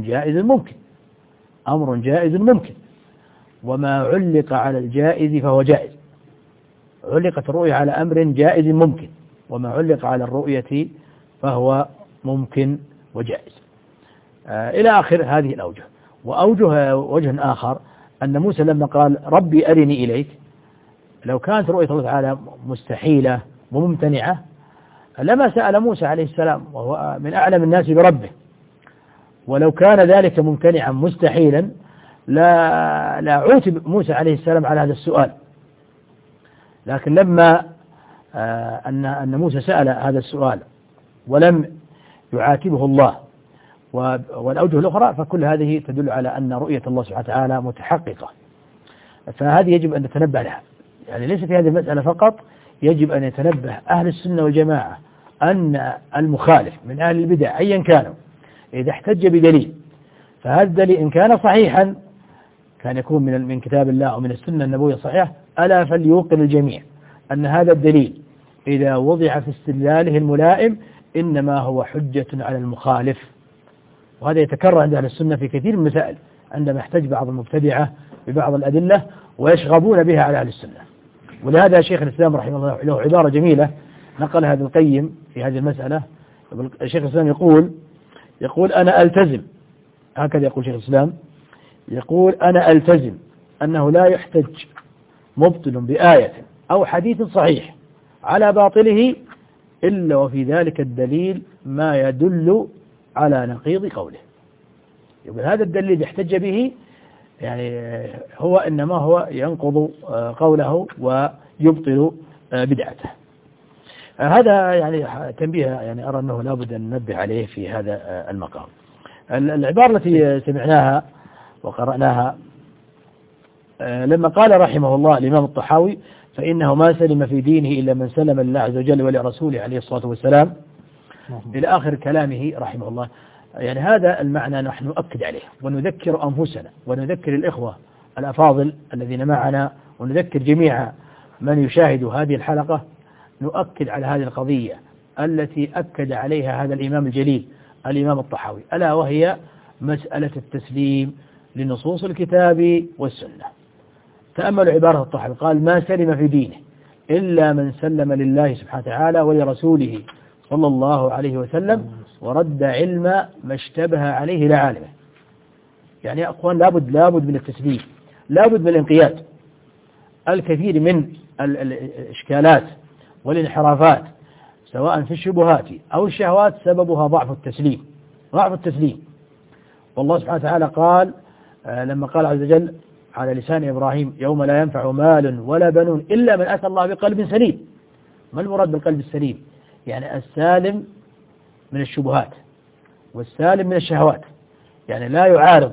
جائز ممكن، وما علق على الجائز فهو جائز. علقت الرؤية على أمر جائز ممكن، وما علق على الرؤية فهو ممكن وجائز، إلى آخر هذه الأوجه. وجه آخر أن موسى لما قال ربي أرني إليك، لو كانت رؤية الله تعالى مستحيلة وممتنعة لما سأل موسى عليه السلام وهو من أعلم الناس بربه، ولو كان ذلك ممتنعا مستحيلا لا عوتب موسى عليه السلام على هذا السؤال. لكن لما أن موسى سأل هذا السؤال ولم يعاتبه الله والأوجه الأخرى، فكل هذه تدل على أن رؤية الله سبحانه وتعالى متحققة. فهذه يجب أن نتنبه لها، يعني ليس في هذه المسألة فقط، يجب أن يتنبه أهل السنة والجماعة أن المخالف من أهل البدع أيا كانوا إذا احتج بدليل، فهذا الدليل إن كان صحيحا كان يكون من كتاب الله أو من السنة النبوية الصحيحة، ألا فليوقن الجميع أن هذا الدليل إذا وضع في استدلاله الملائم إنما هو حجة على المخالف. وهذا يتكرر عند أهل السنة في كثير من المسائل عندما يحتج بعض المبتدعة ببعض الأدلة ويشغبون بها على أهل السنة. ولهذا شيخ الإسلام رحمه الله له عبارة جميلة نقلها ابن القيم في هذه المسألة. شيخ الإسلام يقول أنا ألتزم، هكذا يقول شيخ الإسلام، يقول أنا ألتزم أنه لا يحتج مبطل بآية أو حديث صحيح على باطله إلا وفي ذلك الدليل ما يدل على نقيض قوله. يقول هذا الدليل اللي احتج به يعني هو إنما هو ينقض قوله ويبطل بدعته. هذا يعني تنبيه يعني أرى أنه لابد أن ننبه عليه في هذا المقام. العبارة التي سمعناها وقرأناها لما قال رحمه الله الإمام الطحاوي فإنه ما سلم في دينه إلا من سلم لله عز وجل ولرسوله عليه الصلاة والسلام إلى آخر كلامه رحمه الله. يعني هذا المعنى نحن نؤكد عليه ونذكر أنفسنا ونذكر الإخوة الأفاضل الذين معنا ونذكر جميع من يشاهد هذه الحلقة، نؤكد على هذه القضية التي أكد عليها هذا الإمام الجليل الإمام الطحاوي، ألا وهي مسألة التسليم لنصوص الكتاب والسنة. تأملوا عبارة الطحاوي، قال ما سلم في دينه إلا من سلم لله سبحانه وتعالى ولرسوله صلى الله عليه وسلم ورد علم ما اشتبه عليه لعالمه. يعني يا أخوان لابد من التسليم، لابد من الانقياد. الكثير من الإشكالات والانحرافات سواء في الشبهات أو الشهوات سببها ضعف التسليم. والله سبحانه وتعالى قال لما قال عز وجل على لسان إبراهيم يوم لا ينفع مال ولا بنون إلا من أتى الله بقلب سليم. ما المراد بالقلب السليم؟ يعني السالم من الشبهات والسالم من الشهوات، يعني لا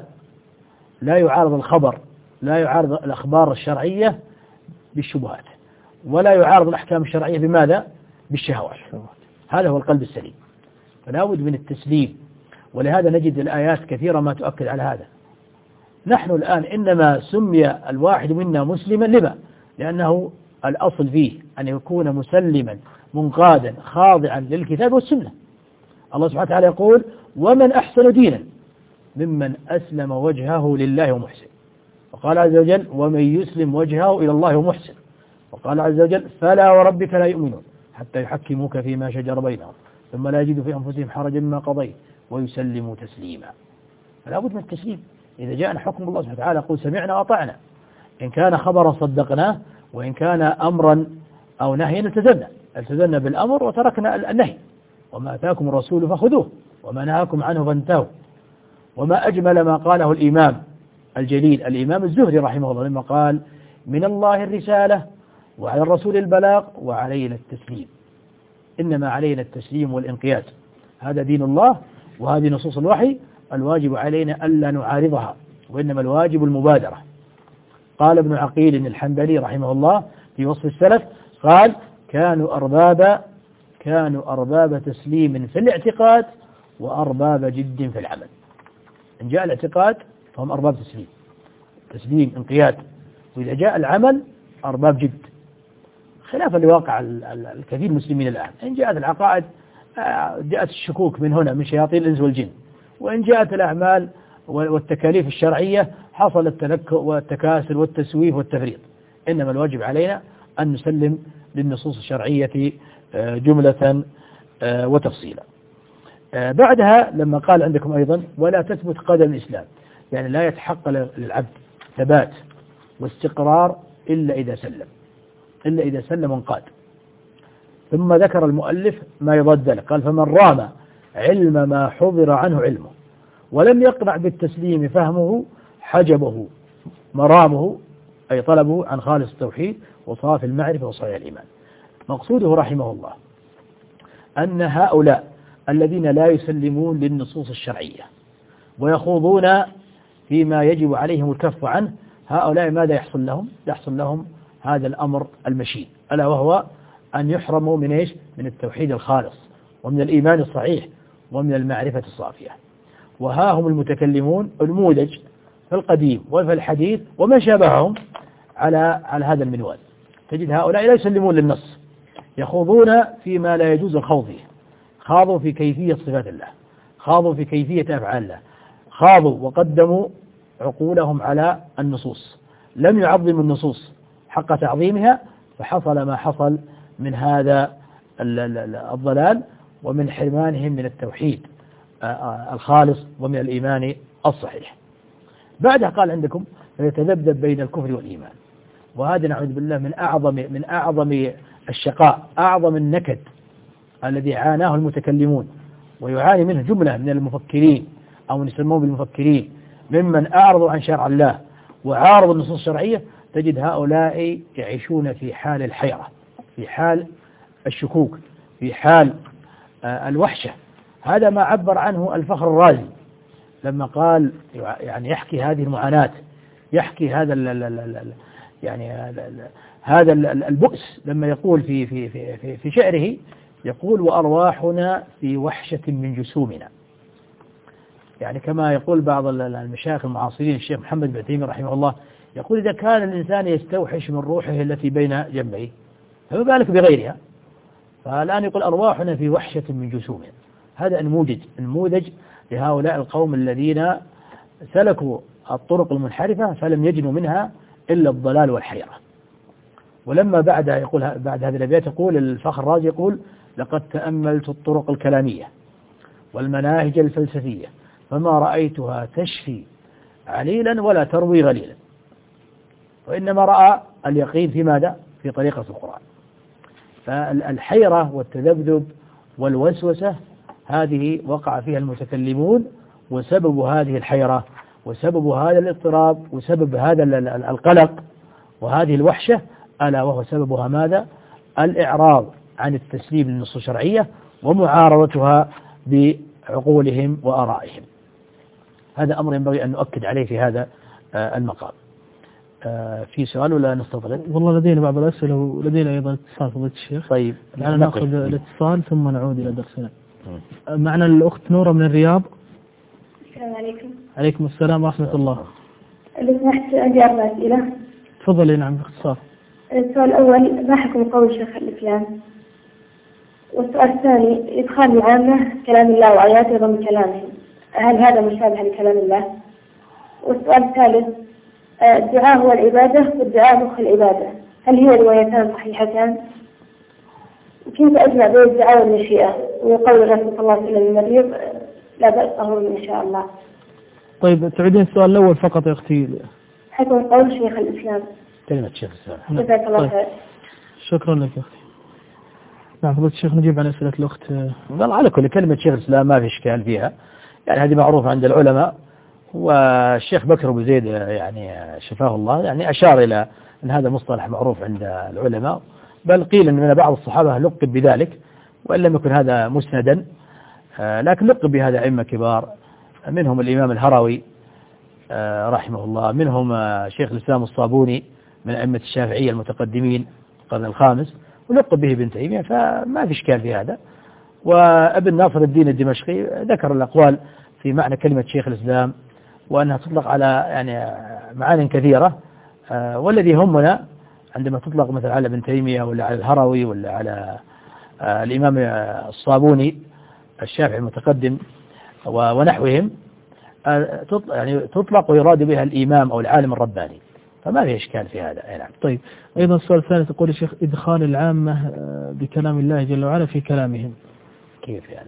يعارض الخبر، لا يعارض الأخبار الشرعية بالشبهات، ولا يعارض الأحكام الشرعية بماذا؟ بالشهوات. هذا هو القلب السليم. فلا بد من التسليم، ولهذا نجد الآيات كثيرة ما تؤكد على هذا. نحن الآن إنما سمي الواحد منا مسلما لما؟ لأنه الأصل فيه أن يكون مسلما منقادا خاضعا للكتاب والسنة. الله سبحانه وتعالى يقول ومن أحسن دينا ممن أسلم وجهه لله ومحسن، وقال عز وجل ومن يسلم وجهه إلى الله ومحسن، وقال عز وجل فلا وربك لا يؤمنون حتى يحكموك فيما شجر بينهم ثم لا يجدوا في أنفسهم حرجا مما قضيت ويسلموا تسليما. فلا بد من التسليم. إذا جاءنا حكم الله سبحانه وتعالى قل سمعنا وأطعنا، إن كان خبرا صدقناه وإن كان أمرا أو نهيا التزمنا بالأمر وتركنا النهي. وما أتاكم الرسول فخذوه وما نهاكم عنه فانتهوا. وما أجمل ما قاله الإمام الجليل الإمام الزهري رحمه الله لما قال من الله الرسالة وعلى الرسول البلاغ وعلينا التسليم. إنما علينا التسليم والانقياد، هذا دين الله وهذه نصوص الوحي، الواجب علينا ألا نعارضها وإنما الواجب المبادرة. قال ابن عقيل الحنبلي رحمه الله في وصف السلف قال كانوا أرباب تسليم في الاعتقاد وأرباب جد في العمل. إن جاء الاعتقاد فهم أرباب تسليم انقياد، وإذا جاء العمل أرباب جد، خلافا لواقع الكثير من المسلمين الآن. إن جاءت العقائد جاءت الشكوك من هنا من شياطين الإنس والجن، وإن جاءت الأعمال والتكاليف الشرعية حصل التنكؤ والتكاسل والتسويف والتفريط. إنما الواجب علينا أن نسلم للنصوص الشرعية جملة وتفصيلا. بعدها لما قال عندكم أيضا ولا تثبت قدم الإسلام، يعني لا يتحقق للعبد ثبات واستقرار إلا إذا سلم وانقاد. ثم ذكر المؤلف ما يضاد ذلك، قال فمن رام علم ما حضر عنه علمه ولم يقنع بالتسليم فهمه حجبه مرامه، أي طلبه عن خالص التوحيد وصافي المعرفة وصحيح الإيمان. مقصوده رحمه الله أن هؤلاء الذين لا يسلمون للنصوص الشرعية ويخوضون فيما يجب عليهم الكف عنه، هؤلاء ماذا يحصل لهم؟ يحصل لهم هذا الأمر المشين، ألا وهو أن يحرموا من إيش؟ من التوحيد الخالص ومن الإيمان الصحيح ومن المعرفة الصافية. وها هم المتكلمون المودج في القديم وفي الحديث وما شابههم على هذا المنوال. تجد هؤلاء لا يسلمون للنص، يخوضون فيما لا يجوز الخوض فيه، خاضوا في كيفية صفات الله، خاضوا في كيفية أفعال الله، خاضوا وقدموا عقولهم على النصوص، لم يعظموا النصوص حق تعظيمها، فحصل ما حصل من هذا الضلال ومن حرمانهم من التوحيد الخالص ومن الإيمان الصحيح. بعدها قال عندكم فيتذبذب بين الكفر والإيمان، وهذا نعوذ بالله من أعظم الشقاء، أعظم النكد الذي عاناه المتكلمون، ويعاني منه جملة من المفكرين أو يسمون بالمفكرين ممن أعرضوا عن شرع الله وعارضوا النصوص الشرعية. تجد هؤلاء يعيشون في حال الحيرة، في حال الشكوك، في حال الوحشة. هذا ما عبر عنه الفخر الرازي لما قال يعني يحكي هذه المعاناة، يحكي هذا هذا البؤس لما يقول في شعره، يقول وأرواحنا في وحشة من جسومنا. يعني كما يقول بعض المشايخ المعاصرين الشيخ محمد بن تيمية رحمه الله، يقول إذا كان الإنسان يستوحش من روحه التي بين جنبيه فما بالك بغيرها. فالآن يقول أرواحنا في وحشة من جسومنا. هذا نموذج لهؤلاء القوم الذين سلكوا الطرق المنحرفة فلم يجدوا منها إلا الضلال والحيرة. ولما بعد هذه الأبيات يقول الفخر الرازي يقول لقد تأملت الطرق الكلامية والمناهج الفلسفية فما رأيتها تشفي عليلا ولا تروي غليلا، وإنما رأى اليقين في ماذا؟ في طريقة القرآن. فالحيرة والتذبذب والوسوسة هذه وقع فيها المتكلمون، وسبب هذه الحيرة وسبب هذا الاضطراب وسبب هذا القلق وهذه الوحشة ألا وهو سببها ماذا؟ الإعراض عن التسليم للنصوص الشرعية ومعارضتها بعقولهم وآرائهم. هذا أمر ينبغي أن نؤكد عليه في هذا المقام. في سؤال ولا نستطرد؟ والله لدينا بعض الأسئلة ولدينا أيضا اتصال فضيلة الشيخ. طيب الآن نأخذ الاتصال ثم نعود إلى درسنا. معنا الأخت نورة من الرياض. السلام عليكم. عليكم السلام ورحمة الله. لو سمحت عندي 4 أسئلة. تفضلي. نعم باختصار. السؤال الأول ما حكم قول شيخ الإسلام؟ والسؤال الثاني إدخال العامة كلام الله وآياته ضمن كلامهم، هل هذا مشابه لكلام الله؟ والسؤال الثالث الدعاء هو العبادة والدعاء مخ العبادة، هل هي روايتان صحيحتان؟ كيف أجمع بين الدعاء والمشيئة وقول الرسول صلى الله عليه وسلم المريض لا بأس طهور إن شاء الله؟ طيب تعيدين السؤال الأول فقط يا أختي. حكم قول شيخ الإسلام. كلمة شيخ الإسلام. جزاك الله خير. شكرا لك يا أختي. نعم فضيلة الشيخ نجيب عن أسئلة الأخت. والله على كل كلمة شيخ الإسلام ما في إشكال فيها، يعني هذه معروفة عند العلماء، والشيخ بكر أبو زيد يعني شفاه الله يعني أشار إلى أن هذا مصطلح معروف عند العلماء، بل قيل أن من بعض الصحابة لقب بذلك وإن لم يكن هذا مسندا، لكن لقب بهذا أئمة كبار، منهم الإمام الهروي رحمه الله، منهم شيخ الإسلام الصابوني من أئمة الشافعية المتقدمين القرن الخامس، ولقب به ابن تيمية، فما في إشكال في هذا. وابن ناصر الدين الدمشقي ذكر الأقوال في معنى كلمة شيخ الإسلام وأنها تطلق على يعني معان كثيرة، والذي يهمنا عندما تطلق مثلا على ابن تيمية ولا على الهروي ولا على الإمام الصابوني الشافعي المتقدم ونحوهم، يعني تطلق ويراد بها الإمام أو العالم الرباني، فما في إشكال في هذا. نعم. طيب أيضا السؤال الثالث يقول الشيخ إدخال العامة بكلام الله جل وعلا في كلامهم، كيف يعني؟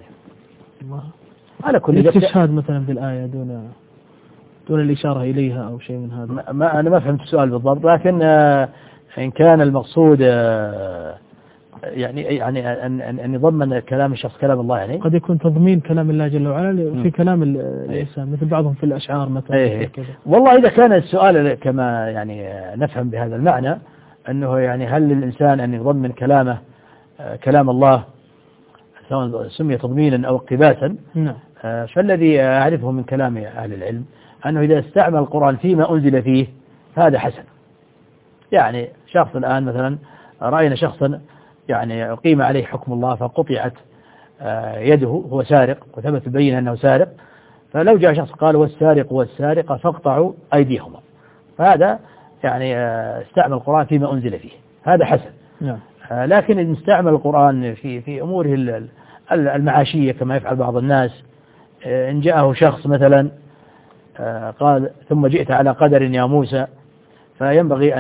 على كل الاستشهاد مثلا بالآية دون الإشارة إليها أو شيء من هذا. أنا ما فهمت السؤال بالضبط، لكن إن كان المقصود يعني أن يضمن كلام الشخص كلام الله، يعني قد يكون تضمين كلام الله جل وعلا في كلام الإنسان، مثل بعضهم في الأشعار مثلا. والله إذا كان السؤال كما يعني نفهم بهذا المعنى أنه يعني هل للإنسان أن يضمن كلامه كلام الله سواء سمي تضمينا أو اقتباسا، فالذي أعرفه من كلام أهل العلم أنه إذا استعمل القرآن فيما أنزل فيه فهذا حسن. يعني شخص الآن مثلا رأينا شخصا يعني أقيم عليه حكم الله فقطعت يده، هو سارق وثبت بين أنه سارق، فلو جاء شخص قال والسارق والسارقة فاقطعوا أيديهما، فهذا يعني استعمل القرآن فيما أنزل فيه، هذا حسن. نعم. لكن إن استعمل القرآن في أموره المعاشية كما يفعل بعض الناس، إن جاءه شخص مثلا قال ثم جئت على قدر يا موسى، فينبغي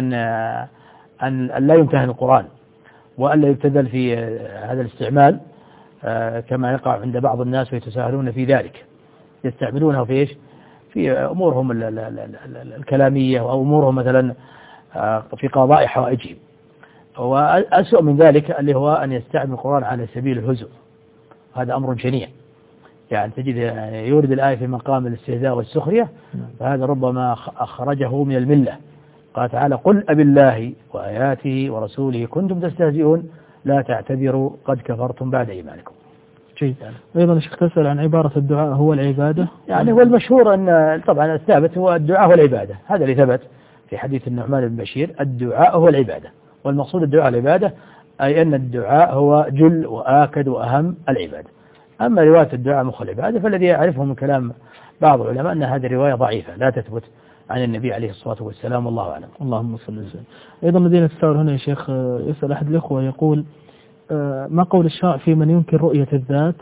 أن لا يمتهن القرآن وأن لا يبتذل في هذا الاستعمال كما يقع عند بعض الناس ويتساهلون في ذلك، يستعملونه في إيش؟ في أمورهم الكلامية أو أمورهم مثلا في قضاء حوائجهم. وأسوأ من ذلك اللي هو أن يستعمل القرآن على سبيل الهزء، هذا أمر شنيع. يعني تجد يورد الآية في مقام الاستهزاء والسخرية، فهذا ربما أخرجه من الملة. قال تعالى: قل أبالله وآياته ورسوله كنتم تستهزئون لا تعتذروا قد كفرتم بعد إيمانكم. جيد. أيضا الشيخ تسأل عن عبارة الدعاء هو العبادة. يعني هو المشهور أن طبعا الثابت هو الدعاء هو العبادة، هذا اللي ثبت في حديث النعمان بن بشير، الدعاء هو العبادة، والمقصود الدعاء العبادة أي أن الدعاء هو جل وآكد وأهم العبادة. أما رواية الدعاء مخ العبادة فالذي يعرفه من كلام بعض العلماء أن هذه الرواية ضعيفة لا تثبت عن النبي عليه الصلاة والسلام، والله أعلم. اللهم صل وسلم. أيضا لدينا تساؤل هنا يا شيخ، يسأل أحد الإخوة يقول: ما قول الشرع في من ينكر رؤية الذات،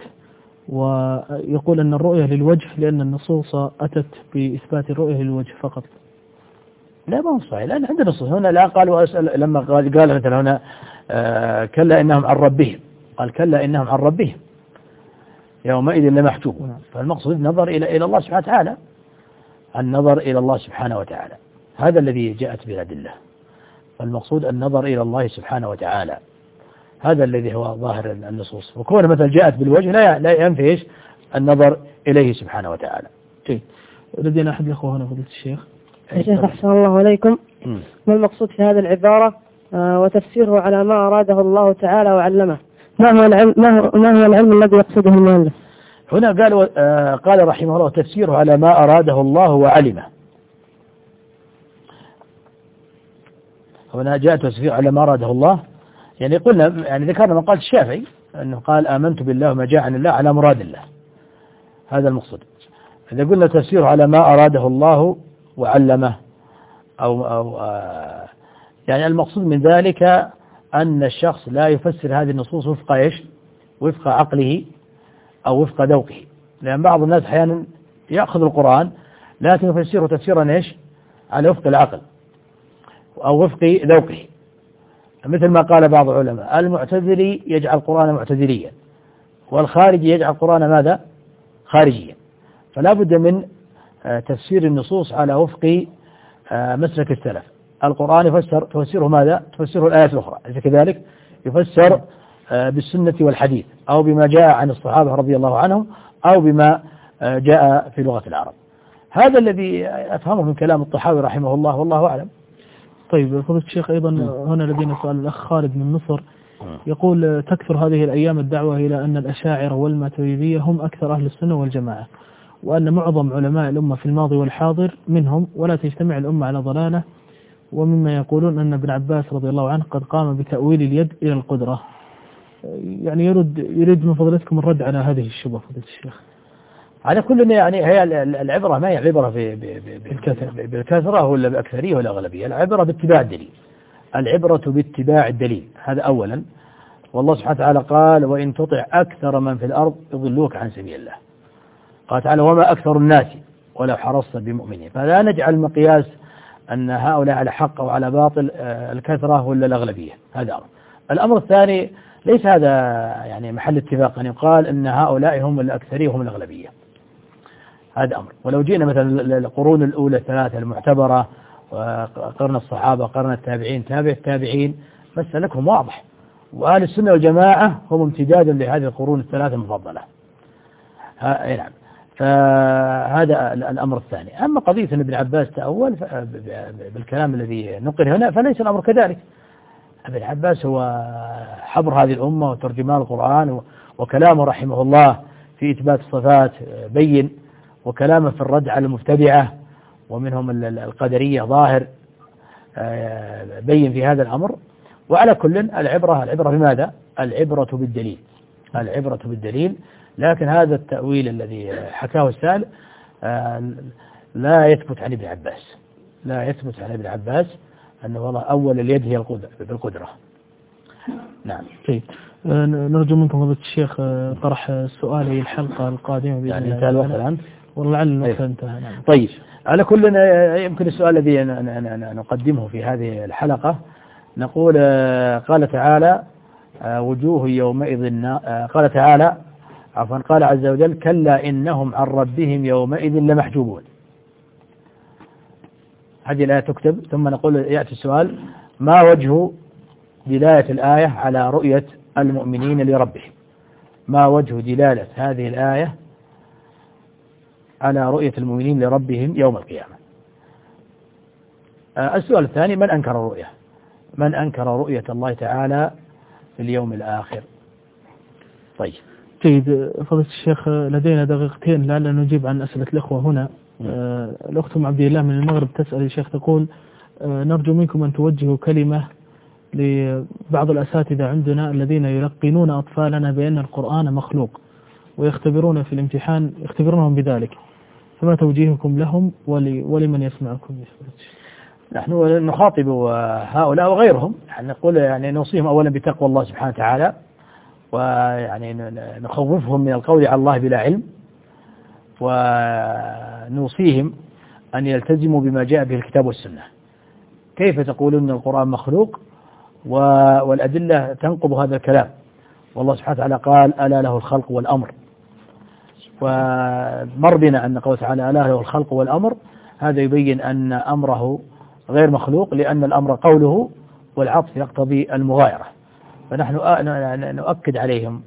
ويقول أن الرؤية للوجه لأن النصوص أتت بإثبات الرؤية للوجه فقط؟ لا، ما هو صحيح، لأن عندنا نصوص هنا. لا قال وأسأل لما قال مثلا هنا كلا إنهم عن ربهم، قال كلا إنهم عن ربهم يومئذ لمحجوبون. فالمقصود النظر إلى الله سبحانه وتعالى، النظر إلى الله سبحانه وتعالى، هذا الذي جاءت به الأدلة. فالمقصود النظر إلى الله سبحانه وتعالى، هذا الذي هو ظاهر النصوص. وكون مثلا جاءت بالوجه لا ينفي إيش؟ النظر إليه سبحانه وتعالى. جيد. لدينا أحد الأخوة هنا فضيلة الشيخ. يا شيخ أحسن الله عليكم، ما المقصود في هذه العبارة وتفسيره على ما أراده الله تعالى وعلمه؟ ما هو العلم الذي يقصده المؤلف؟ هنا قال رحمه الله: تفسيره على ما أراده الله وعلمه. هنا جاء تفسير على ما أراده الله، يعني قلنا يعني ذكرنا مقالة الشافعي أنه قال: آمنت بالله وما جاء عن الله على مراد الله، هذا المقصود. إذا قلنا تفسيره على ما أراده الله وعلمه أو يعني المقصود من ذلك أن الشخص لا يفسر هذه النصوص وفق إيش؟ وفق عقله أو وفق ذوقه، لأن بعض الناس أحيانا يأخذ القرآن لكن يفسره تفسيرا إيش؟ على وفق العقل أو وفق ذوقه، مثل ما قال بعض العلماء: المعتزلي يجعل القرآن معتزليا، والخارجي يجعل القرآن ماذا؟ خارجيا. فلا بد من تفسير النصوص على وفق مسلك السلف. القرآن تفسيره ماذا؟ تفسيره الآيات الأخرى، إذا كذلك يفسر بالسنة والحديث أو بما جاء عن الصحابة رضي الله عنهم أو بما جاء في لغة العرب. هذا الذي أفهمه من كلام الطحاوي رحمه الله، والله أعلم. طيب فضيلة الشيخ، أيضا هنا لدينا سؤال الأخ خالد من مصر، يقول: تكثر هذه الأيام الدعوة إلى أن الأشاعرة والماتريدية هم أكثر أهل السنة والجماعة، وأن معظم علماء الأمة في الماضي والحاضر منهم، ولا تجتمع الأمة على ضلالة، ومما يقولون أن ابن عباس رضي الله عنه قد قام بتأويل اليد إلى القدرة. يعني يريد من فضلتكم الرد على هذه الشبهة فضيلة الشيخ. على كل يعني هي العبرة ما هي عبرة بالكثرة ولا بأكثرية ولا أغلبية، العبرة باتباع الدليل، العبرة باتباع الدليل، هذا أولا. والله سبحانه وتعالى قال: وإن تطع أكثر من في الأرض يضلوك عن سبيل الله. قال تعالى: وما أكثر الناس ولو حرصت بمؤمنين. فلا نجعل مقياس أن هؤلاء على حق أو على باطل الكثرة ولا الأغلبية، هذا أمر. الأمر الثاني ليس هذا يعني محل اتفاق أن يقال أن هؤلاء هم الأكثرية وهم الأغلبية، هذا أمر. ولو جينا مثلا القرون الأولى الثلاثة المعتبرة، وقرن الصحابة، قرن التابعين، تابع التابعين، مسلكهم واضح، وأهل السنة والجماعة هم امتداد لهذه القرون الثلاثة المفضلة. نعم. فهذا الأمر الثاني. أما قضية أن ابن عباس تأول بالكلام الذي نقل هنا فليس الأمر كذلك. ابن عباس هو حبر هذه الأمة وترجمان القرآن، وكلامه رحمه الله في إثبات الصفات بين، وكلامه في الرد على المبتدعة ومنهم القدرية ظاهر بين في هذا الأمر. وعلى كل العبرة بماذا؟ العبرة بالدليل، العبرة بالدليل. لكن هذا التأويل الذي حكاه السائل لا يثبت عن ابن عباس، لا يثبت عن ابن عباس أن والله أول اليد هي بالقدرة. نعم. طيب نرجو منكم فضيلة الشيخ طرح سؤالي الحلقة القادمة بإذن يعني الله. انتهى الوقت الآن؟ والله لعل الوقت انتهى. نعم. طيب على كل يمكن السؤال الذي نقدمه في هذه الحلقة نقول قال تعالى وجوه يومئذ قال تعالى عفوا قال عز وجل كلا إنهم عن ربهم يومئذ لمحجوبون. هذه الآية تكتب ثم نقول يأتي السؤال ما وجه دلالة الآية على رؤية المؤمنين لربهم؟ ما وجه دلالة هذه الآية على رؤية المؤمنين لربهم يوم القيامة؟ السؤال الثاني من أنكر الرؤية؟ من أنكر رؤية الله تعالى في اليوم الآخر؟ طيب فضيلة الشيخ لدينا دقيقتين لعل نجيب عن أسئلة الإخوة هنا. الأخت عبد الله من المغرب تسأل الشيخ تقول نرجو منكم أن توجهوا كلمة لبعض الأساتذة عندنا الذين يلقنون أطفالنا بأن القرآن مخلوق ويختبرون في الامتحان يختبرونهم بذلك، فما توجيهكم لهم ولمن يسمعكم؟ نحن نخاطب هؤلاء وغيرهم، نقول يعني نوصيهم أولا بتقوى الله سبحانه وتعالى، ويعني نخوفهم من القول على الله بلا علم، ونوصيهم أن يلتزموا بما جاء به الكتاب والسنة. كيف تقولون أن القرآن مخلوق والأدلة تنقض هذا الكلام؟ والله سبحانه وتعالى قال ألا له الخلق والأمر، ومر بنا أن قوله تعالى ألا له الخلق والأمر هذا يبين أن أمره غير مخلوق، لأن الأمر قوله والعطف يقتضي المغايرة. فنحن نؤكد عليهم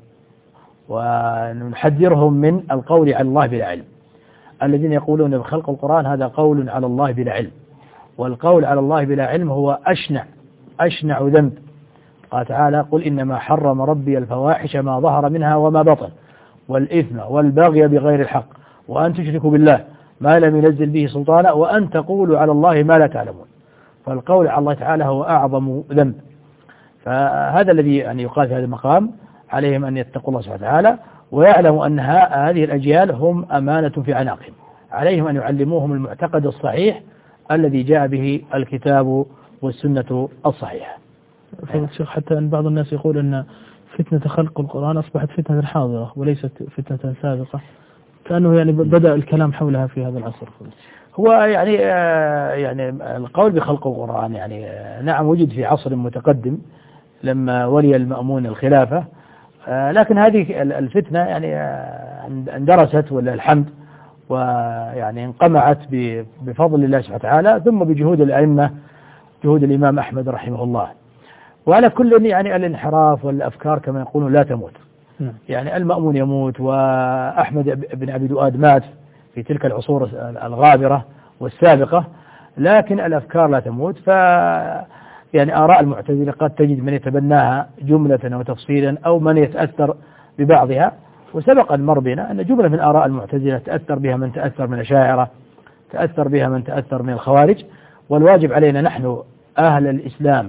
ونحذرهم من القول على الله بلا علم. الذين يقولون بخلق القرآن هذا قول على الله بلا علم، والقول على الله بلا علم هو أشنع ذنب. قال تعالى قل إنما حرم ربي الفواحش ما ظهر منها وما بطن والإثم والبغي بغير الحق وأن تشركوا بالله ما لم ينزل به سلطانا وأن تقولوا على الله ما لا تعلمون. فالقول على الله تعالى هو أعظم ذنب. فهذا الذي يعني يقال في هذا المقام عليهم أن يتقوا الله سبحانه وتعالى ويعلموا أن هذه الأجيال هم أمانة في عناقهم، عليهم أن يعلموهم المعتقد الصحيح الذي جاء به الكتاب والسنة الصحيحة. فالشيخ حتى أن بعض الناس يقول أن فتنة خلق القرآن أصبحت فتنة حاضرة وليست فتنة سابقة، كأنه يعني بدأ الكلام حولها في هذا العصر. هو يعني القول بخلق القرآن يعني نعم وجد في عصر متقدم لما ولي المأمون الخلافة، لكن هذه الفتنة يعني اندرست ولله الحمد، ويعني انقمعت بفضل الله سبحانه وتعالى ثم بجهود الأئمة، جهود الإمام أحمد رحمه الله. وعلى كل يعني الانحراف والأفكار كما يقولون لا تموت. يعني المأمون يموت وأحمد بن أبي دؤاد مات في تلك العصور الغابرة والسابقة، لكن الأفكار لا تموت. يعني آراء المعتزلة قد تجد من يتبناها جملة وتفصيلا أو من يتأثر ببعضها، وسبق المر بنا أن جملة من آراء المعتزلة تأثر بها من تأثر من الأشاعرة، تأثر بها من تأثر من الخوارج. والواجب علينا نحن أهل الإسلام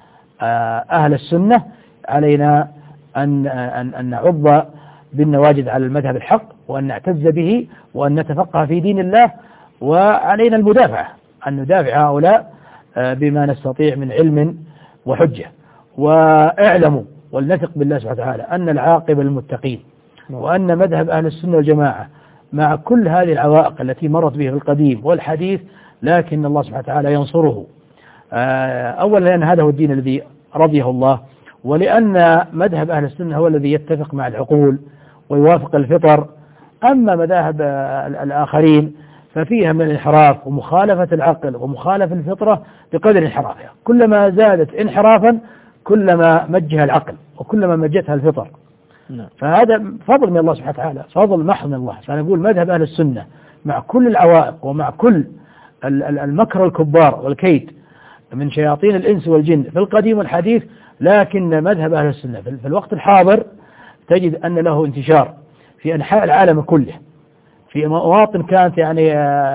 أهل السنة علينا أن نعض بالنواجذ على المذهب الحق وأن نعتز به وأن نتفقه في دين الله، وعلينا المدافعة أن ندافع هؤلاء بما نستطيع من علم وحجة. واعلموا ولنثق بالله سبحانه وتعالى أن العاقبة للمتقين، وأن مذهب أهل السنة والجماعة مع كل هذه العوائق التي مرت به في القديم والحديث لكن الله سبحانه وتعالى ينصره. أولا لأن هذا هو الدين الذي رضيه الله، ولأن مذهب أهل السنة هو الذي يتفق مع العقول ويوافق الفطر. أما مذاهب الآخرين ففيها من الانحراف ومخالفة العقل ومخالفة الفطرة بقدر انحرافها، كلما زادت انحرافا كلما مجها العقل وكلما مجتها الفطر. فهذا فضل من الله سبحانه وتعالى، فضل محض من الله. فنقول مذهب أهل السنة مع كل العوائق ومع كل المكر الكبار والكيد من شياطين الإنس والجن في القديم والحديث، لكن مذهب أهل السنة في الوقت الحاضر تجد أن له انتشار في أنحاء العالم كله، في مواطن كانت يعني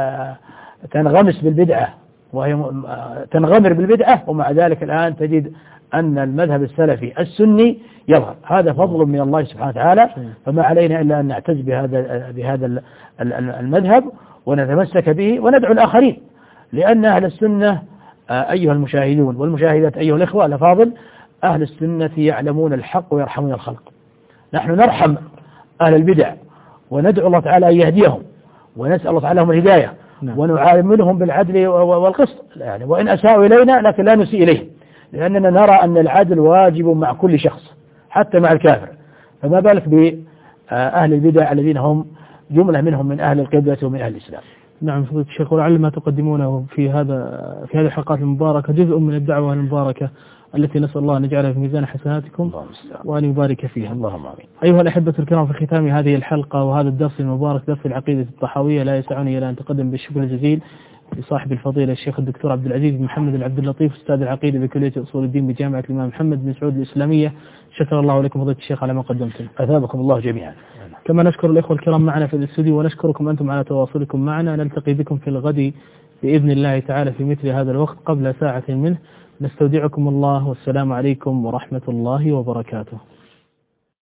تنغمس بالبدعة وهي تنغمر بالبدعة، ومع ذلك الآن تجد أن المذهب السلفي السني يظهر. هذا فضل من الله سبحانه وتعالى، فما علينا إلا أن نعتز بهذا المذهب ونتمسك به وندعو الآخرين، لأن أهل السنة أيها المشاهدون والمشاهدات أيها الإخوة الأفاضل، أهل السنة يعلمون الحق ويرحمون الخلق. نحن نرحم أهل البدع وندعو الله تعالى أن يهديهم ونسأل الله تعالى لهم الهداية ونعاملهم بالعدل والقسط يعني، وإن أساءوا إلينا لكن لا نسيء إليهم، لأننا نرى أن العدل واجب مع كل شخص حتى مع الكافر، فما بالك بأهل البدع الذين هم جملة منهم من أهل القبلة ومن أهل الإسلام. نعم فضيلة الشيخ، ولعل ما تقدمونه في هذه الحلقات المباركة جزء من الدعوة المباركة التي نسأل الله أن يجعلها في ميزان حسناتكم وأن يبارك فيها. اللهم آمين. أيها الأحبة الكرام، في ختام هذه الحلقة وهذا الدرس المبارك درس العقيدة الطحاوية، لا يسعني إلا أن تقدم بالشكر الجزيل لصاحب الفضيلة الشيخ الدكتور عبد العزيز بن محمد بن عبد اللطيف أستاذ العقيدة بكلية أصول الدين بجامعة الإمام محمد بن سعود الإسلامية. شكر الله لكم فضيلة الشيخ على ما قدمتم. أثابكم الله جميعا. كما نشكر الإخوة الكرام معنا في الاستوديو ونشكركم أنتم على تواصلكم معنا. نلتقي بكم في الغد بإذن الله تعالى في مثل هذا الوقت قبل ساعة منه. نستودعكم الله والسلام عليكم ورحمة الله وبركاته.